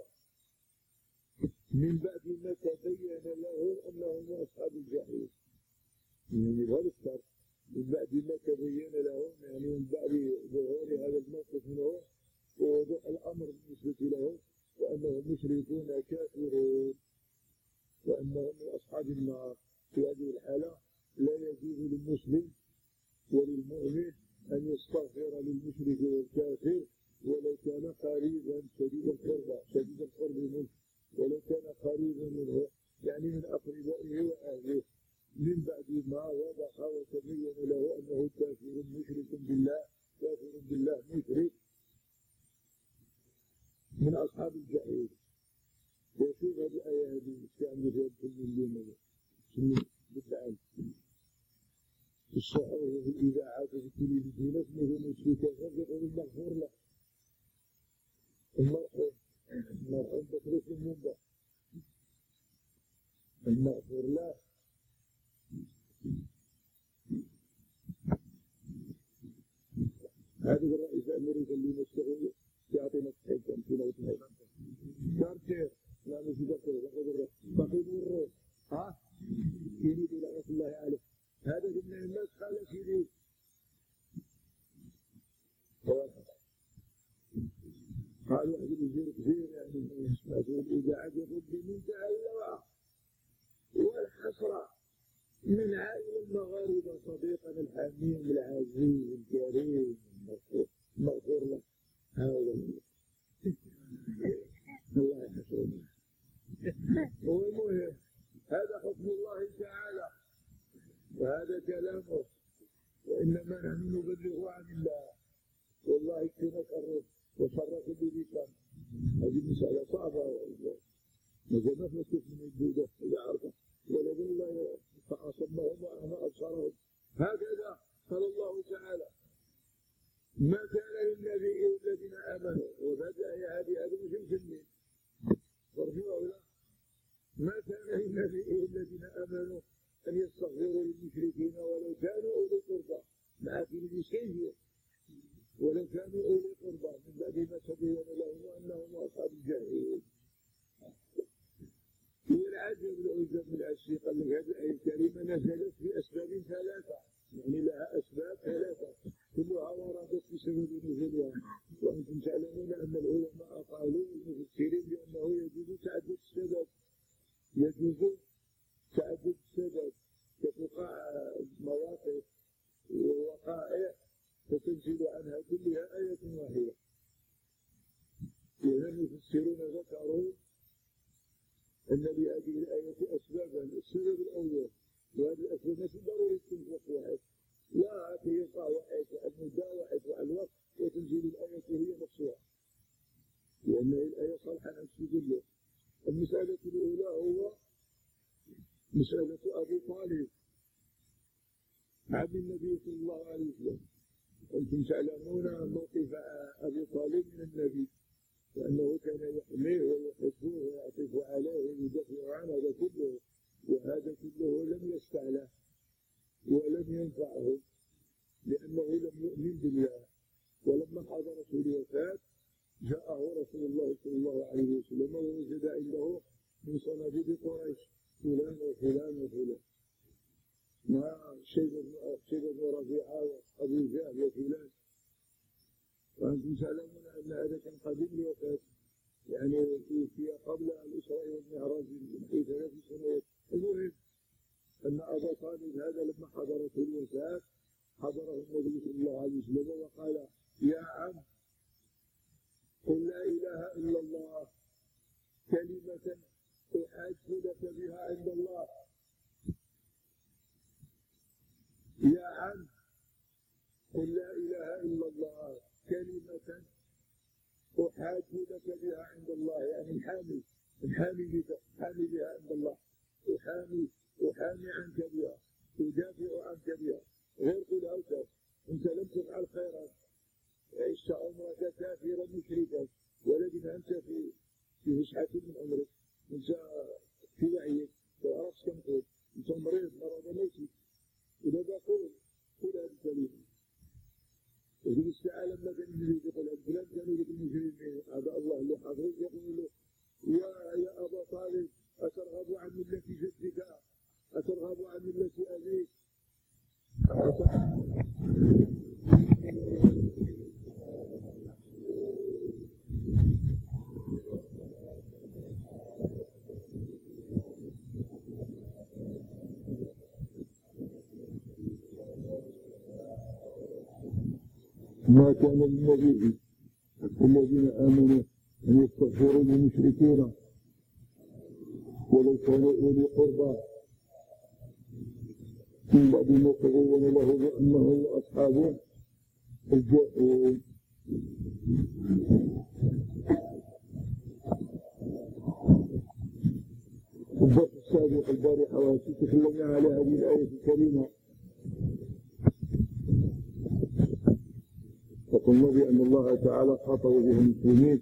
من بعد ما تبين لهم أنهم أصحاب الجحيم. يعني هذا الشرط، من بعد ما تبين لهم، يعني من بعد ظهور هذا الموقف منهم ووضوح الأمر بالنسبة لهم وأنهم مشركون كافرون وأنهم من أصحاب النار. في هذه الحالة لا يجوز للمسلم وللمؤمن أن يستغفر للمشرك والكافر ولو كان قريبا شديد القربى شديد القرب منه، ولو كان قريبا منه، يعني من أقربائه وأهله، من بعد ما وضح وتبين له أنه كافر مشرك بالله، كافر بالله مشرك من أصحاب الجحيم. وشوف هذه الآية هذه كان فيها كل مليون سنين بالفعل في الصحف وفي الإذاعات وفي التلفزيون اسمه مشركا، يقول المغفور له، المرحوم المرحوم بطرس المنبع المغفور له. هذا الرئيس الأمريكي اللي مشتغل يعطينا الحج أمثلة وتنين كارتير، لا مش كارتير، بقيد الروح، ها يريد لعنة الله عليه. هذا من الناس قال يريد قال واحد يجير كثير، يعني مسؤول الإذاعة يقول بمنتهى اللوعة والحسرة من عائلة المغاربة صديقنا الحميم العزيز الكريم المغفور له. هذا الله يحسرنا. والمهم هذا حكم الله تعالى وهذا كلامه، وإنما نحن نبلغ عن الله. والله يكفينا الرب وصرف بذكر. هذه مسألة صعبة، مازال ما نشوف من الجودة إذا عرفت، ولكن الله فأصمهم وأعمى أبصارهم. هكذا قال الله تعالى: ما كان للنبي والذين آمنوا، وبدأ هذه هذه مش مسلمين ورجوع له. ما كان للنبي والذين آمنوا أن يستغفروا للمشركين ولو كانوا أولي قربى، مع كل شيء ولو كانوا أولي قربى، من بعد ما تبين لهم أنهم أصحاب الجحيم. والعجب العجب العشي قال لك هذه الآية الكريمة نزلت في أسباب ثلاثة، يعني لها أسباب ثلاثة كلها وردت بسبب نزولها. وأنتم تعلمون أن العلماء قالوا المفسرين بأنه يجوز تعدد السبب، يجوز تعدد السبب كتقع مواقف ووقائع فتنزل عنها كلها آية واحدة. لأن المفسرون ذكروا أن لهذه الآية أسبابا. السبب الأول، وهذه الأسباب ليست ضروري تنفق واحد، لا يقع واحد على المدى واحد وعلى الوقت وتنزل الآية هي نفسها، لأن الآية صالحة عن كله. المسألة الأولى هو مسألة أبي طالب عم النبي صلى الله عليه وسلم. أنتم تعلمون موقف أبي طالب من النبي، وأنه كان يحميه ويحبه ويعطف عليه ويدافع عنه، هذا كله، وهذا كله لم يستعله ولم ينفعه، لأنه لم يؤمن بالله. ولما حضرته الوفاة جاءه رسول الله صلى الله عليه وسلم ووجد عنده من صناديد قريش فلان وفلان وفلان، مع شيبة بن ربيعة وأبو جهل وفلان. وأنتم تعلمون أن هذا كان قبيل الوفاة، يعني في قبل الإسراء والمعراج في ثلاث سنوات. المهم أن أبا طالب هذا لما حضرته الوفاة حضره النبي صلى الله عليه وسلم وقال: يا عم، قل لا إله إلا الله كلمة أحاج لك بها عند الله. يا عم، قل لا إله إلا الله كلمة أحاج لك بها عند الله، يعني حامي حامي بك حامي بها عند الله، أحامي أحامي عنك بها، أدافع عنك بها. غير قل هوتك أنت لم تفعل خيرا، عشت عمرك كافرا مشركا، ولكن أنت في في فسحة من عمرك، أنت في وعيك، تعرفش كم تقول، أنت مريض مرض موتك، إذا بقول قل هذه الكلمة. وفي الساعة لما كان النبي يقول الفلان كانوا لك المجرمين، هذا الله اللي حاضر يقول له: يا يا أبا طالب، أترغب عن ملة جدك؟ أترغب عن ملة أبيك؟ ما كان للنبي الذين آمنوا أن يستغفروا للمشركين ولو كانوا أولي قربى من بعد ما تبين له بأنهم أصحاب الجحيم. الدرس السابق البارحة وتكلمنا على هذه الآية الكريمة، وقلنا بأن الله تعالى خاطب بها المسلمين،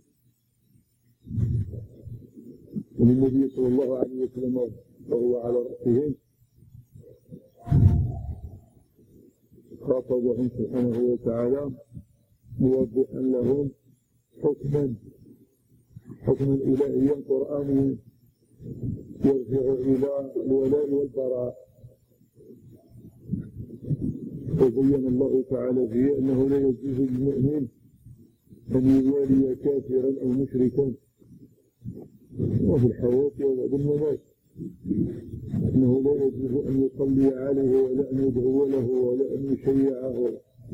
والنبي صلى الله عليه وسلم وهو على رأسهم خاطبهم سبحانه وتعالى موضحا لهم حكما حكما إلهيا قرآنيا يرجع إلى الولاء والبراء. وبين الله تعالى فيه أنه لا يجوز للمؤمن أن يوالي كافرا أو مشركا وفي الحياة وبعد الممات، أنه لا يجوز أن يصلي عليه ولا أن يدعو له ولا أن يشيعه.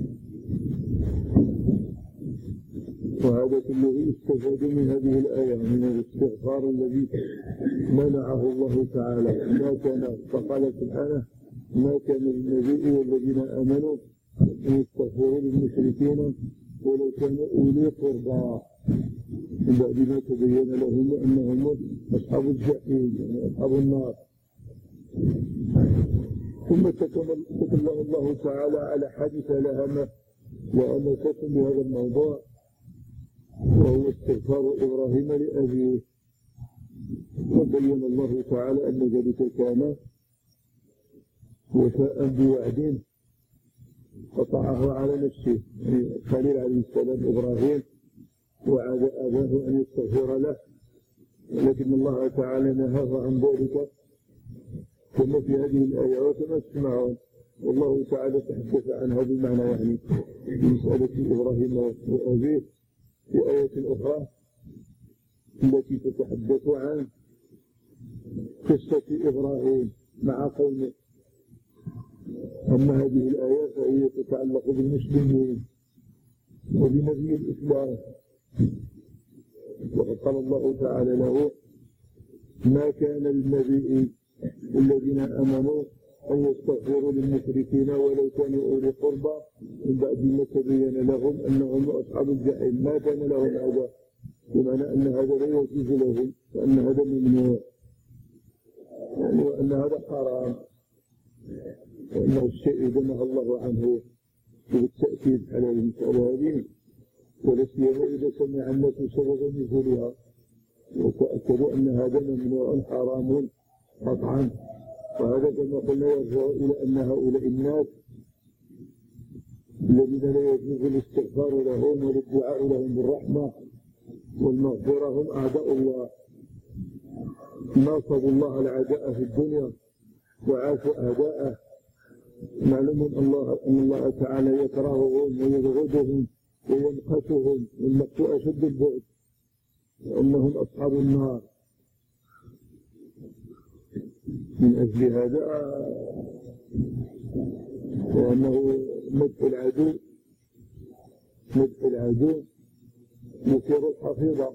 وهذا كله يستفاد من هذه الآية من الاستغفار الذي منعه الله تعالى. ما كان، فقال سبحانه: ما كان للنبي والذين آمنوا أن يستغفروا للمشركين ولو كانوا أولي قربى من بعد ما تبين لهم أنهم أصحاب الجحيم، يعني أصحاب النار. ثم تكلم الله تعالى على حادثة لها وأمسة بهذا الموضوع، وهو استغفار إبراهيم لأبيه. وبين الله تعالى أن ذلك كان وفاء بوعد قطعه على نفسه، يعني خليل عليه السلام إبراهيم وعد أباه أن يستغفر له، ولكن الله تعالى نهاه عن ذلك كما في هذه الآية وكما تسمعون. والله تعالى تحدث عن هذا المعنى، يعني في مسألة إبراهيم وأبيه في آية أخرى التي تتحدث عن قصة إبراهيم مع قومه. أما هذه الآية فهي تتعلق بالمسلمين وبنبي الإسلام. وقد قال الله تعالى له: ما كان للنبي الذين آمنوا أن يستغفروا للمشركين ولو كانوا أولي قربى من بعد ما تبين لهم أنهم أصحاب الجحيم. ما كان لهم هذا، بمعنى أن هذا لا يجوز لهم، وأن هذا ممنوع، يعني وأن هذا حرام، وأنه الشيء نهى الله عنه بالتأكيد على المسألة هذه، ولا سيما إذا سمع الناس سببا نزولها وتأكدوا أن هذا ممنوع حرام قطعا. وهذا كما قلنا يرجع إلى أن هؤلاء الناس الذين لا يجوز الاستغفار لهم والدعاء لهم بالرحمة والمغفرة هم أعداء الله، ناصبوا الله العداء في الدنيا وعاشوا أعداءه. معلوم أن الله, أن الله تعالى يكرههم ويبغضهم وينقتهم، والمقت أشد البعد، وأنهم أصحاب النار. من أجل هذا وأنه مدح العدو مدح العدو يثير الحفيظة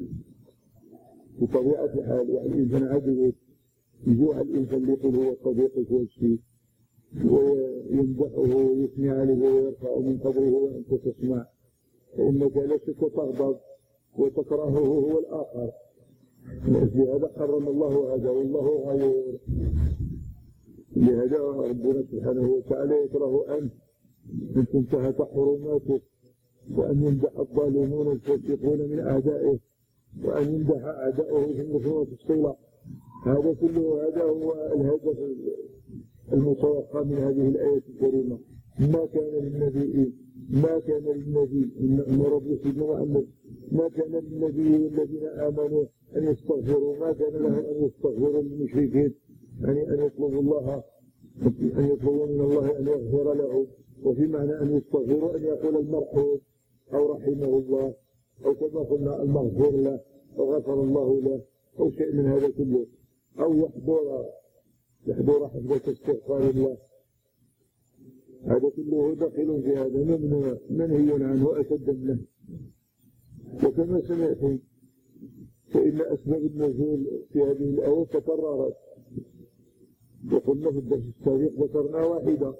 بطبيعة الحال. يعني الإنسان عدو يجوع الإنسان يقول هو صديقك ويشفيه ويمدحه ويثني عليه ويرفع من قدره وأنت تسمع، فإنك لا شك تغضب وتكرهه هو الآخر. لأجل هذا حرم الله هذا، والله غيور. لهذا ربنا سبحانه وتعالى يكره أن تنتهك حرماته، وأن يمدح الظالمون الفاسقون من أعدائه، وأن يمدح أعدائه في النصوص الصلة. هذا كله هذا هو الهدف المتوقع من هذه الآية الكريمة. ما كان للنبي ما كان للنبي إن ربي سيدنا محمد ما كان للنبي والذين آمنوا أن يستغفروا، ما كان لهم أن يستغفروا للمشركين، يعني أن يطلبوا الله أن يطلبوا من الله أن يغفر لهم. وفي معنى أن يستغفروا أن يقول المرحوم أو رحمه الله، أو كما قلنا المغفور له أو غفر الله له، أو شيء من هذا كله، أو يحضر يحضر حفظة استغفار الله. هذا كله داخل في هذا، ممنوع منهي عنه أشد منه. وكما سمعتم فإن أسباب النزول في هذه الآية تكررت، وقلنا في الدرس السابق ذكرنا واحدة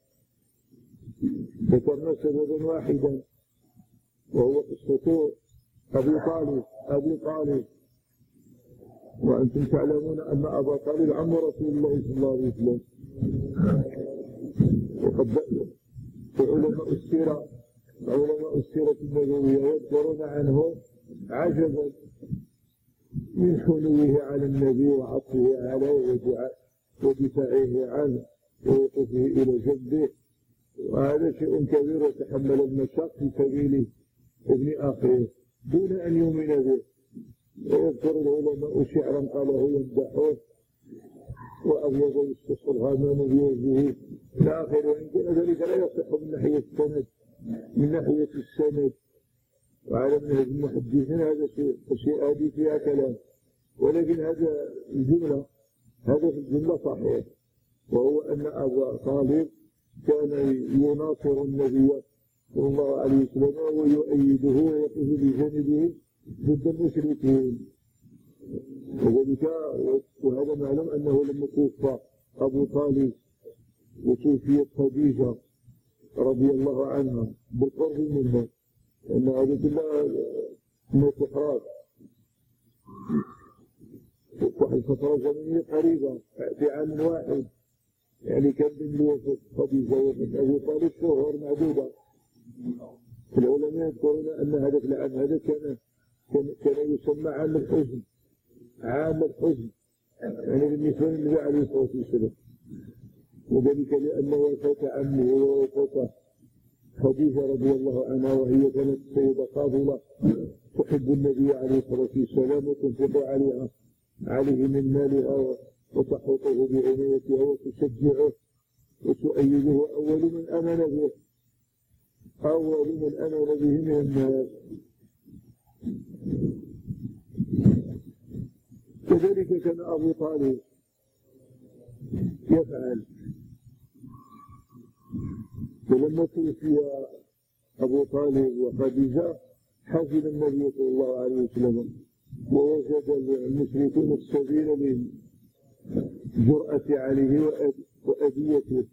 ذكرنا سببا واحدا، وهو قصة أبي طالب أبي طالب وأنتم تعلمون أن أبا طالب عم رسول الله صلى الله عليه وسلم. وقد علماء السيرة علماء السيرة النبوية يذكرون عنه عجبا من حنوه على النبي وعطفه عليه ودفاعه عنه ووقوفه إلى جنبه، وهذا شيء كبير، وتحمل المشاق في سبيل ابن أخيه دون أن يؤمن به. ويذكر العلماء شعرا قاله يمدحه: وأبيض يستصر الغمام بوجهه إلى آخره. وإن كان ذلك لا يصح من ناحية السند من ناحية السند وعلى منهج المحدثين هذا شيء أشياء هذه فيها كلام، ولكن هذا الجملة هذا في الجملة صحيح، وهو أن أبا طالب كان يناصر النبي صلى الله عليه وسلم ويؤيده ويقف بجانبه ضد المشركين. وذلك وهذا معلوم أنه لما توفى أبو طالب وتوفيت خديجة رضي الله عنها بالقرب منها، لأن هذا كلها من الكفرات وفي فترة زمنية قريبة في عام واحد، يعني كان من وفاة خديجة وفاة أبي طالب شهور معدودة. العلماء يذكرون أن هذا العام هذا كان كان يسمى عام الحزن عام الحزن يعني بالنسبة للنبي عليه الصلاة والسلام، وذلك لأن وفاة عمه ووفاة خديجة رضي الله عنها، وهي كانت سيدة فاضلة تحب النبي عليه الصلاة والسلام وتنفق عليها عليه من مالها وتحوطه بعنايتها وتشجعه وتؤيده. أول من آمن به أول من آمن به من الناس. كذلك كان أبو طالب يفعل ولما توفي أبو طالب وخديجة حزن النبي صلى الله عليه وسلم، ووجد المشركون السبيل للجرأة عليه وأذيته.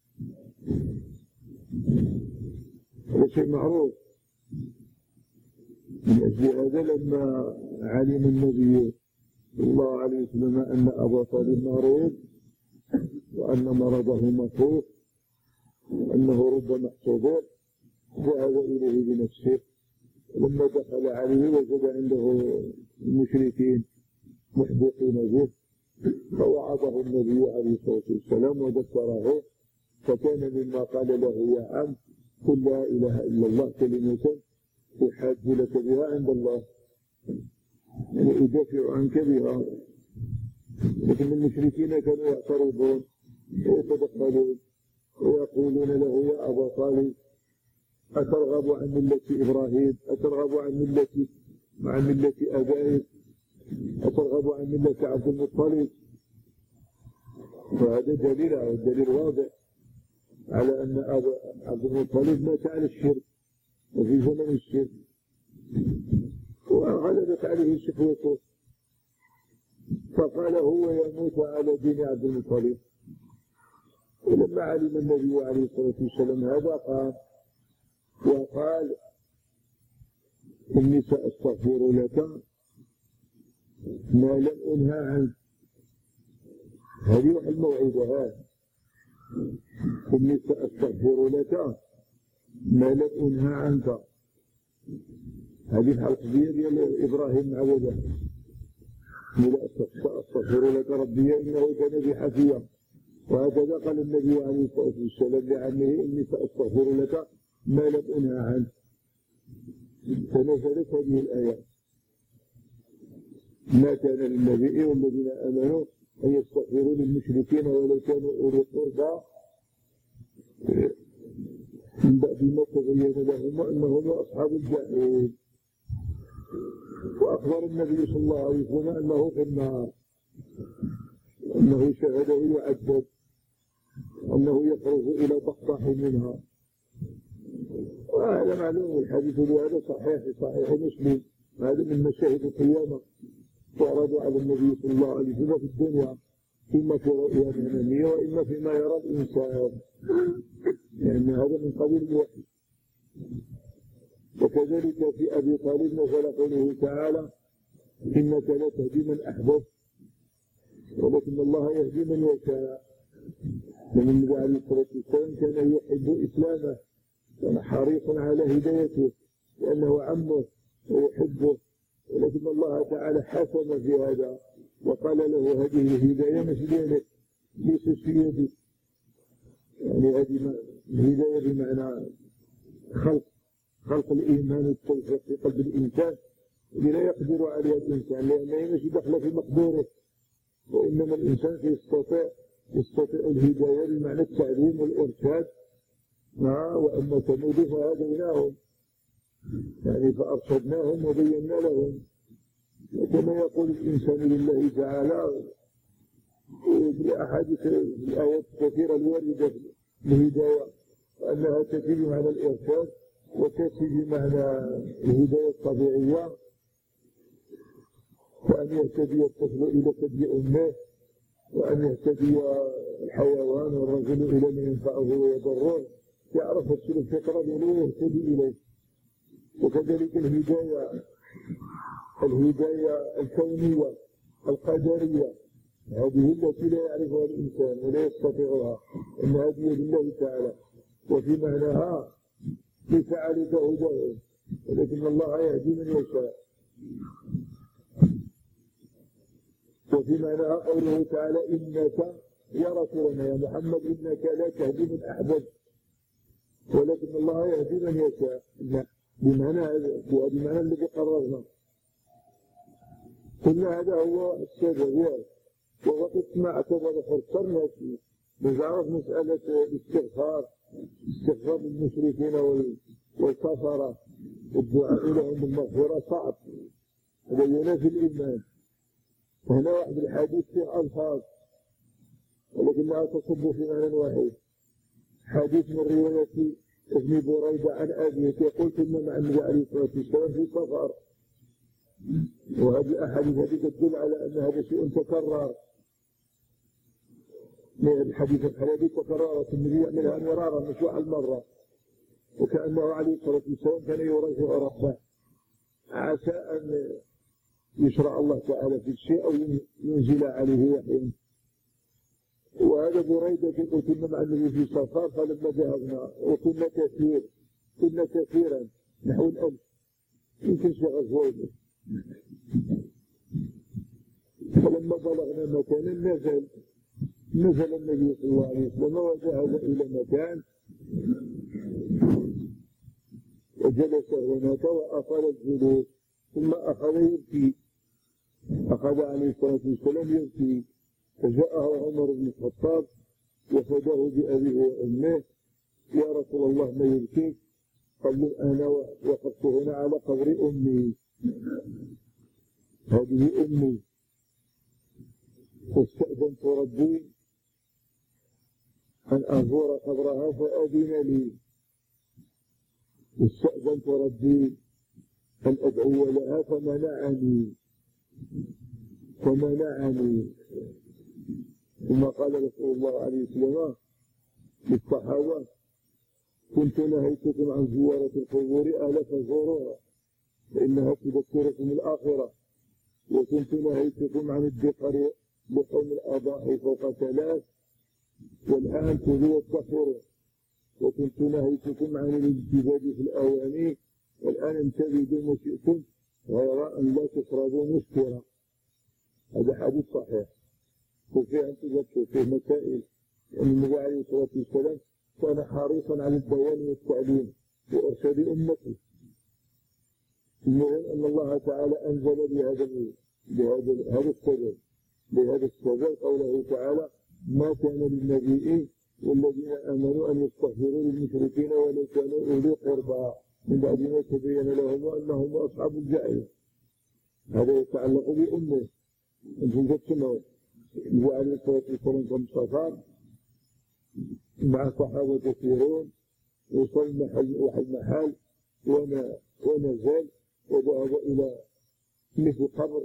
هذا شيء معروف. من أجل هذا لما علم النبي صلى الله عليه وسلم أن أبا طالب مريض وأن مرضه مخوف وأنه ربما احتضر، ذهب إليه بنفسه. لما دخل عليه وجد عنده المشركين محبطين به، فوعظه النبي عليه الصلاة والسلام وذكره، فكان مما قال له: يا عم قل لا إله إلا الله كلمة أحاج لك بها عند الله، يعني أدافع عنك بها. لكن المشركين كانوا يعترضون ويتدخلون ويقولون له: يا أبا طالب أترغب عن ملة إبراهيم؟ أترغب عن ملة عن ملة أبائك؟ أترغب عن ملة عبد المطلب؟ وهذا دليل دليل واضح على أن عبد المطلب مات على الشرك وفي زمن الشرك، وغلبت عليه شقوته، فقال هو يموت على دين عبد المطلب. ولما علم النبي عليه الصلاة والسلام هذا قام وقال: إني سأستغفر لك ما لم أنهى عنك. هذه الموعظة، هذه إني سأستغفر لك ما لم أنهى عنك. هذه الحلقية ديال إبراهيم عوده: أستغفر لك ربي إنه كان بي حفيا. وهكذا قال النبي عليه الصلاة والسلام لعمه: إني سأستغفر لك ما لم أنهى عنه. فنزلت هذه الآية: ما كان للنبي والذين آمنوا أن يستغفروا للمشركين ولو كانوا أولي قربى من بعد ما تبين لهم أنهم أصحاب الجحيم. وأخبر النبي صلى الله عليه وسلم أنه في النار، أنه شهده يعذب، أنه يخرج إلى ضحضاح منها. وهذا معلوم، الحديث هذا صحيح في صحيح مسلم. هذا من مشاهد القيامة تعرض على النبي صلى الله عليه وسلم في الدنيا، إما في رؤيا منامية وإما فيما يرى الإنسان، لأن يعني هذا من قبيل الوحي. وكذلك في أبي طالب نزل قوله تعالى: إنك لا تهدي من أحببت ولكن الله يهدي من يشاء. لأن النبي عليه الصلاة والسلام كان يحب إسلامه، كان حريصا على هدايته لأنه عمه ويحبه، ولكن الله تعالى حكم في هذا وقال له: هذه الهداية مش دينك، ليست في يدي. يعني هذه الهداية بمعنى خلق خلق الإيمان والتوفيق في قلب الإنسان اللي لا يقدر عليها الإنسان، لأنها مش داخلة في مقدوره. وإنما الإنسان يستطيع يستطيع الهداية بمعنى التعليم والإرشاد. وأما ثمود فهديناهم، يعني فأرشدناهم وبينا لهم. وكما يقول الإنسان لله تعالى في أحاديث الآيات الكثيرة الواردة في الهداية، وأنها تأتي بمعنى الإرشاد وتأتي بمعنى الهداية الطبيعية، وأن يهتدي الطفل إلى ثدي أمه، وأن يهتدي الحيوان والرجل إلى من ينفعه ويضره، يعرف السلوك الفطرة ديالو ويهتدي إليه. وكذلك الهداية الهداية الكونية القدرية، هذه التي لا يعرفها الإنسان ولا يستطيعها، إن هذه يد الله تعالى، وفي معناها ليس عليك هداهم ولكن الله يهدي من يشاء. وفي معناها قوله تعالى: إنك يا رسولنا يا محمد إنك لا تهدي من أحببت ولكن الله يهدي من يشاء. بمعنى هذا بمعنى الذي قررنا. كل هذا هو السبب. ووقت ما اعتبر فسرنا فيه نعرف مسألة الاستغفار استغفار المشركين والكفرة والدعاء لهم بالمغفرة صعب، هذا ينافي الإيمان. وهنا واحد الحديث فيه ألفاظ ولكنها تصب في معنى واحد. حديث من رواية ابن بريدة عن أبيه يقول كنا مع النبي عليه الصلاة والسلام في سفر، وهذه الأحاديث هذه تدل على أن هذا شيء تكرر. الحديث الحديث تكررت، النبي يعملها مرارا مش واحد مرة، وكأنه عليه الصلاة والسلام كان يراجع ربه عسى أن يشرع الله تعالى في الشيء أو ينزل عليه وحيا. وهذا بريدة يقول كنا مع النبي في سفر فلما ذهبنا وكنا كثير كنا كثيرا نحو الألف يمكن شي غزوين، فلما بلغنا مكانا نزل نزل النبي صلى الله عليه وسلم وذهب إلى مكان وجلس هناك وأطال الجلوس، ثم أخذ يبكي، أخذ عليه الصلاة والسلام يبكي، فجاءه عمر بن الخطاب وفداه بأبيه وأمه: يا رسول الله ما يبكيك؟ قال له: أنا وقفت هنا على قبر أمي، هذه أمي، واستأذنت ربي أن أزور قبرها فأذن لي، واستأذنت ربي أن أدعو لها فمنعني فمنعني ثم قال رسول الله عليه وسلم للصحابة: كنت نهيتكم عن زيارة القبور ألا فزوروها فإنها تذكركم الآخرة، وكنت نهيتكم عن الدقر لحوم الأضاحي فوق ثلاث والآن كلوا وادخروا، وكنت نهيتكم عن الانتباد في الأواني والآن انتبدوا ما شئتم غير أن لا تشربوا مسكرا. هذا حديث صحيح وفيه أن تذكر فيه مسائل، يعني النبي عليه الصلاة والسلام كان حريصا على البيان والتعليم وإرشاد أمته. المهم أن الله تعالى أنزل بهذا بهذا هذا السبب بهذا السبب قوله تعالى: ما كان للنبي والذين آمنوا أن يستغفروا للمشركين ولو كانوا أولي قربى من بعد ما تبين لهم أنهم أصحاب الجحيم. هذا يتعلق بأمه. أنتم تسمعوا النبي عليه الصلاة والسلام كان سفر مع صحابة كثيرون، وصل محل واحد محل ونزل وذهب إلى مثل قبر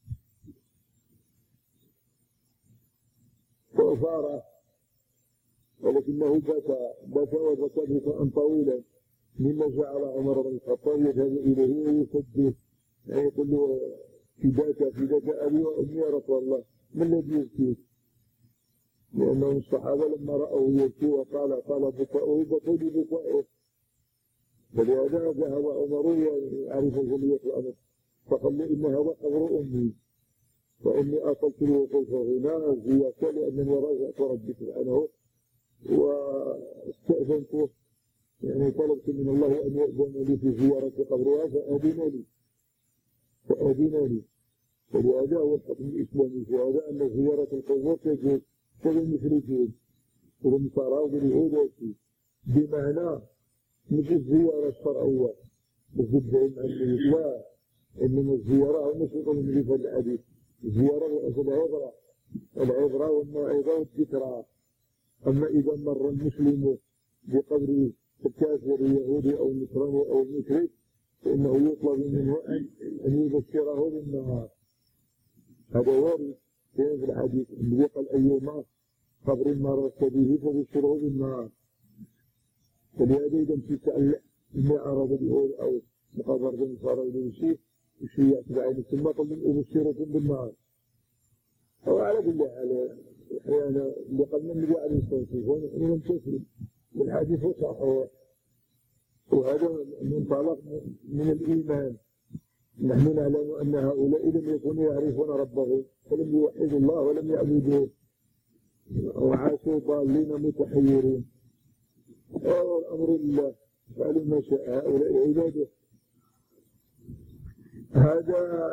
فأثاره، ولكنه بكى بكى وبكى بكاء طويلا، مما جعل عمر بن الخطاب يذهب إليه ويسدد، يعني يقول له: فداك فداك أبي وأمي يا رسول الله، ما الذي يبكيك؟ لأنه الصحابة لما رأوه يبكي وقال قال بكاؤه بكوا ببكائه، فلهذا ذهب عمر يعرف جلية الأمر فقال له: إن هذا قبر أمي وإني أطلت الوقوف هنا زيارة لأنني راجعت ربي سبحانه واستأذنته، يعني طلبت من الله أن يأذن لي في زيارة قبرها فأذن لي فأذن لي ولهذا هو الحكم الإسلامي في هذا أن زيارة القبور تجوز كالمشركين والنصارى واليهود، بمعنى مش الزيارة الشرعية بزبهم عن لا، إنما الزيارة مش يقولون لي في الحديث الزيارة العبرة العبرة والموعظة والذكرى. أما إذا مر المسلم بقبر الكافر اليهودي أو النصراني أو المشرك فإنه يطلب منه أن يذكره بالنهار. هذا وارد في الحديث الذي قال: أيما قبر مررت به فبشره بالنهار. فلهذا إذا تسأل ما أراد به أو مقابر بالنصارى ولا شيء وشيء يأتي بعين ثم قل أبشركم بالنهار. أو على كل حال أحيانا اللي قلنا النبي عليه الصلاة والسلام نحن نمتثل والحديث صحيح، وهذا منطلق من الإيمان. نحن نعلم أن هؤلاء لم يكونوا يعرفون ربهم فلم يوحدوا الله ولم يعبدوه وعاشوا ضالين متحيرين. الأمر لله فعلوا ما شاء، هؤلاء عباده. هذا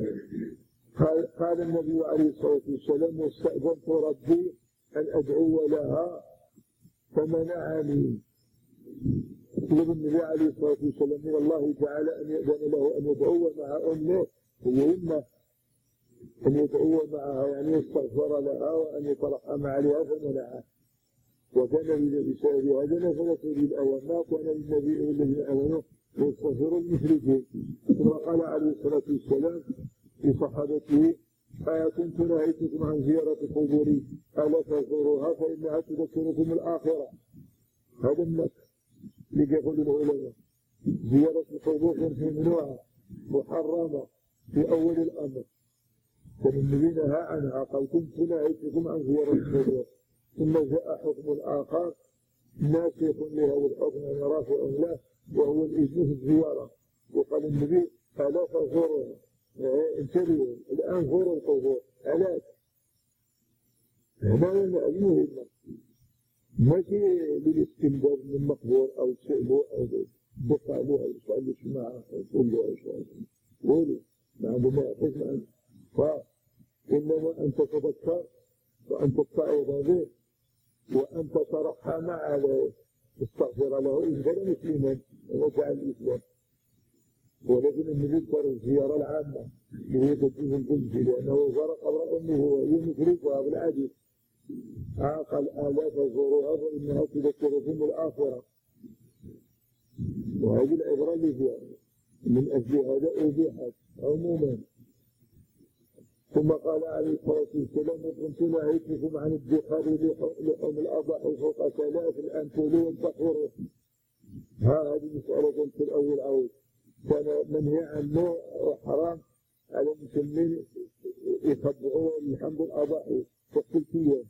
قال النبي عليه الصلاة والسلام: واستأذنت ربي أن أدعو لها فمنعني. يطلب النبي عليه الصلاة والسلام من الله تعالى أن يأذن له أن يدعو مع أمه ويهمه أن يدعو معها، يعني يستغفر لها وأن يترحم عليها فمنعه. وكان بسبب هذا نزلت هذه الآية ما كان للنبي والذين آمنوا يستغفروا المشركين. ثم قال عليه الصلاة والسلام لصحابته كنت نهيتكم عن زيارة قبوري ألا تزوروها فإنها تذكركم الآخرة. هذا النص اللي يقول العلماء زيارة القبور ممنوعة محرمة في أول الأمر، كان النبي نهى عنها قال كنت نهيتكم عن زيارة القبور، ثم جاء حكم آخر ناسخ لهذا الحكم يعني رافع له وهو الإذن في الزيارة، وقال النبي ألا تزوروها انتبهوا الآن زوروا القبور علاش؟ هنا المهم ماشي للاستمداد من المقبور أو تسألوا أو تدق عليه أو تسألوا شماعة أو تقول له أو شيء قولوا ما عنده ما يعطيك ما عنده فإنما أن تتذكر وأن تتعظ به وأن تترحم عليه تستغفر له إن كان مسلما وجعل الإسلام. ولكن النبي ذكر الزيارة العامة اللي هي تجوز الجنس لأنه زار قبر أمه وهي مشركة بالعادة. قال آلا تزوروها فإنها تذكركم الآخرة. وهذه العبرة اللي فيها من أجل هذا أبيحت عموما. ثم قال عليه الصلاة والسلام كنت نهيتكم عن الدخال لحوم الأضاحي فوق ثلاث الآن تولوا وانتحروا. ها هذه مسألة في الأول عود كان منهي عنه وحرام على المسلمين يتبعوا الحمد الأضاحي والتلكية.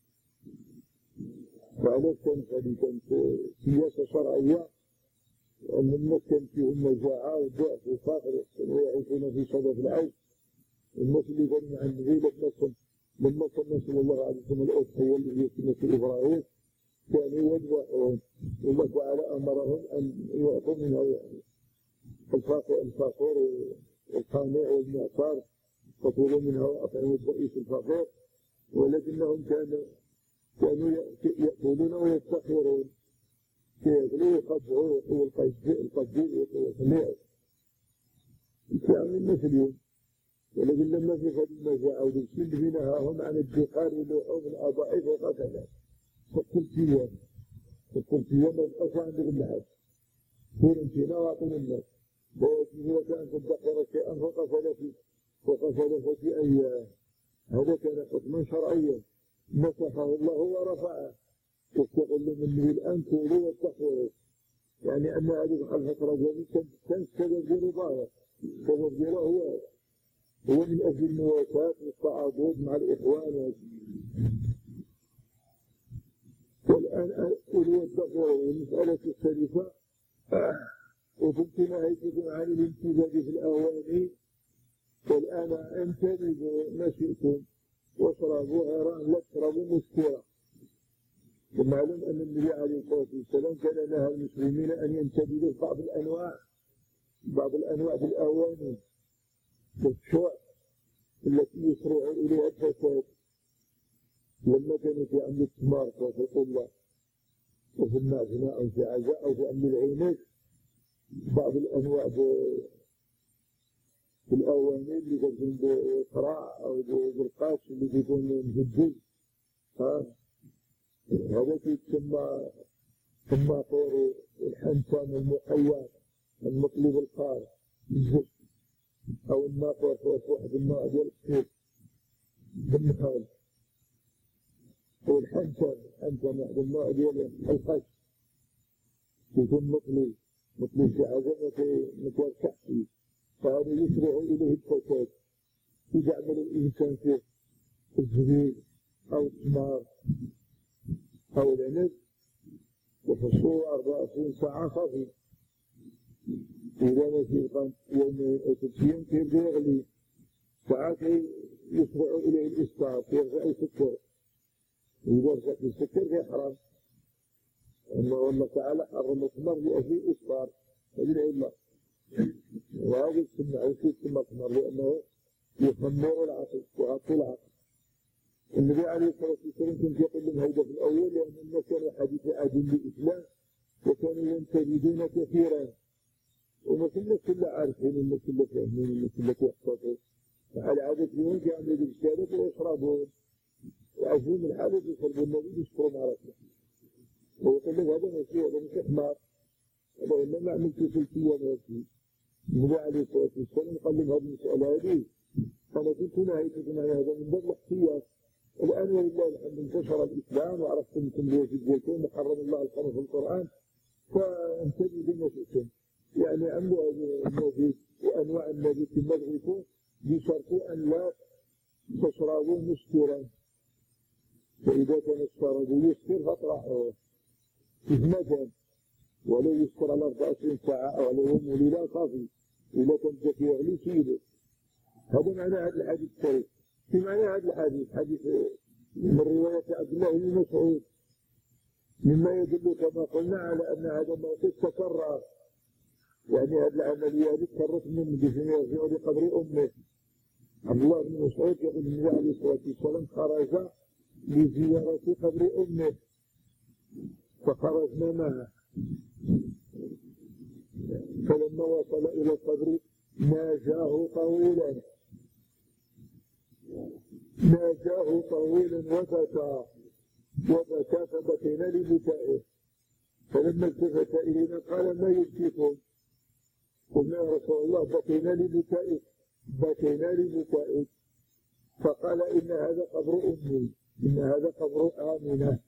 وعليه كانت هذه كانت سياسة شرعية وأن الناس كان فيهم مجاعة وضعف وفقر ويعيشون في صدف العيش. الناس اللي كانوا مع النبي لما لما كان صلى الله عليه وسلم الأضحية اللي هي سنة إبراهيم كانوا يذبحون والله تعالى أمرهم أن يعطوا منها يعني الفاقور والقانع والمعصار تطلبوا منها وأطعموا الرئيس الفقير، ولكنهم كانوا كانوا يأكلون ويستخيرون يأكلوا ويقطعوا ويقوا القديد ويقوا الخميع يعني الناس اليوم. ولكن لما في هذه المجاعة والسلم نهاهم عن الدخان ولحوم الأضاحي فوق ثلاث فالتلتية التلتية ما يبقاش عندك الناس كون انتنا واعطون الناس ويجب أن تدخر شيئا فوق ثلاث فوق ثلاثة أيام. هذا كان حكما شرعيا مسحه الله ورفعه وتقول لهم النبي الآن تولوا واتقوا يعني أن هذه الفترة هذه كانت سبب دياله ظاهر سبب دياله هو هو من أجل المواساة والتعاضد مع الإخوان. والآن أولوا واتقوا المسألة الثالثة وكنت نهيتكم عن الامتزاج في الأواني والآن انتبهوا ما شئتم واشربوا غيران لا تشربوا مسكرا. ومعلوم أن النبي عليه الصلاة والسلام كان نهى المسلمين أن ينتبهوا بعض الأنواع بعض الأنواع بالأواني والشوع التي يسرع إليها الفساد. لما كانوا في عمل التمار وفي القلة وفي المعجنة أو في عزاء أو في عمل العينات بعض الأنواع في الأواني اللي تكون بالقراع أو بالقاش اللي تكون مجدد هذا يتسمى ثم طور الحنسان المحيان المطلوب القار الزفت أو الناقور في واحد النوع ديال السيف بالنخال أو الحنسان الحنسان واحد النوع ديال القش يكون مطلوب مطلوب في عزمة متوسع فيه فهذا يسرع إليه الفساد يجعل الإنسان فيه الزبيب أو الثمار أو العنب وفي الصور أربعة وعشرين ساعة صافي. إذا ما في يوم أو ثلاث أيام كيبدا يغلي ساعات يسرع إليه الإسكار يرجع يسكر إذا رجع يسكر في حرام أنه الله تعالى حرم الثمر لأجل الإسكار هذه العلة. وهذا يسمى عيسى يسمى الثمر لأنه يخمر العقل ويعطي العقل. النبي عليه الصلاة والسلام كان يقول لهم هذا في الأول لأن الناس كانوا حديث عهد بالإسلام وكانوا ينتبهون كثيرا وما كنا كلها عارفين الناس كلها فاهمين الناس كلها يحفظون على عادة اليوم كانوا يعملوا بالشارع ويشربون وعجبهم الحالة يشربوا النبي يشكروا مع رسله ويقول لك هذا ماشي هذا مش حمار، هذا ولا ما عملت سلسية ماشي. النبي عليه الصلاة والسلام قال لهم هذه المسألة هذه أنا كنت نهيتكم عن هذا من باب الاحتياط. الآن ولله الحمد انتشر الإسلام وعرفتم أنتم الواجب ديالكم وحرم الله الخمر في القرآن، فانتبهوا بما شئتم. يعني عملوا المبيت وأنواع المبيت في مغربكم بشرط أن لا تشربوا مسكرا، فإذا كان الشراب يسكر فاطرحوه في مكان ولو يسكر على أربعة وعشرين ساعة أو على يوم وليلة صافي، إذا كان ذاك يغلي سيده. هذا معنى هذا الحديث الشريف. في معنى هذا الحديث حديث من رواية عبد الله بن مسعود مما يدل كما قلنا على أن هذا الموقف تكرر، يعني هذه العملية هذه تكررت من مدفن يرجع لقبر أمه. عبد الله بن مسعود يقول النبي عليه الصلاة والسلام خرج لزيارة قبر أمه فخرجنا معه، فلما وصل إلى القبر ناجاه طويلا ناجاه طويلا وبكى وبكى فبكينا لبكائه، فلما التفت إلينا قال ما يبكيكم؟ قلنا يا رسول الله بكينا لبكائك بكينا لبكائك، فقال إن هذا قبر أمي، إن هذا قبر آمنة،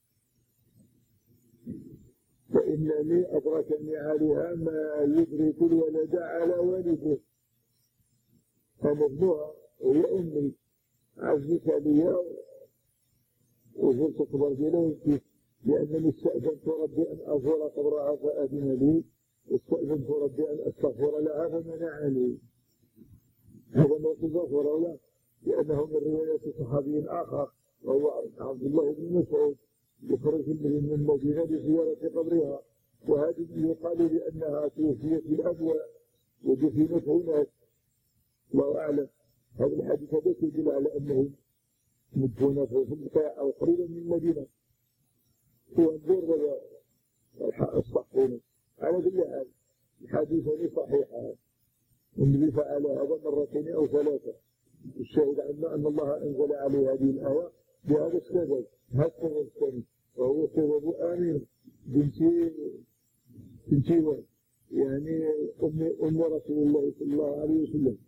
فإنني أدركني عليها ما يدرك الولد على والده، أنا ابنها وهي أمي عزك لي وزرت قبر ديالها لأنني استأذنت ربي أن أزور قبرها فأذن لي، واستأذنت ربي أن أستغفر لها فمنعني. هذا موقف غفر ولا لأنه من رواية صحابي آخر وهو عبد الله بن مسعود يخرج من المدينة لزيارة قبرها، وهذه يقال لأنها توفيت بالأبواء ودفنت هناك، الله أعلم. هذا الحديث هذا يدل على أنه مدفونة في البقاع أو قريبا من المدينة، هو انظر الصحون. على كل حال الحديث هذا صحيح، والنبي فعل هذا مرتين أو ثلاثة. الشاهد عنا أن الله أنزل عليه هذه الآية بهذا السبب، هذا السبب الثاني وهو سبب آمنة بنت بنت يعني أم أم رسول الله صلى الله عليه وسلم.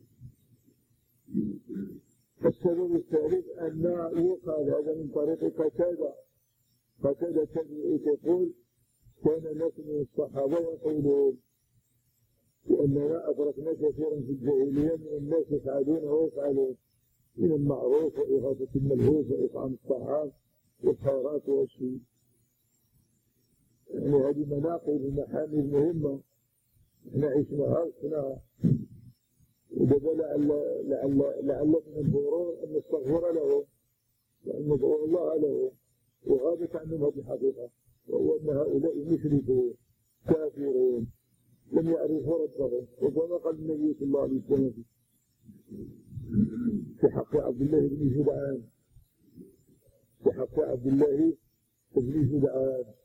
السبب الثالث أن يقال هذا من طريق قتادة. قتادة تقول كان ناس من الصحابة يقولون لأننا أدركنا كثيرا في الجاهلية من الناس يفعلون ويفعلون من المعروف وإغاثة الملهوف وإطعام الطعام والخيرات والشيء، يعني هذه مناقب ومحامل مهمة احنا عشناها وشفناها. ودابا لعل لعل لعل من الضرورة أن نستغفر لهم وأن ندعو الله لهم، وغابت عنهم هذه الحقيقة، وهو أن هؤلاء مشركون كافرون لم يعرفوا ربهم، وكما قال النبي صلى الله عليه وسلم في حق عبد الله بن جدعان في حق عبد الله بن جدعان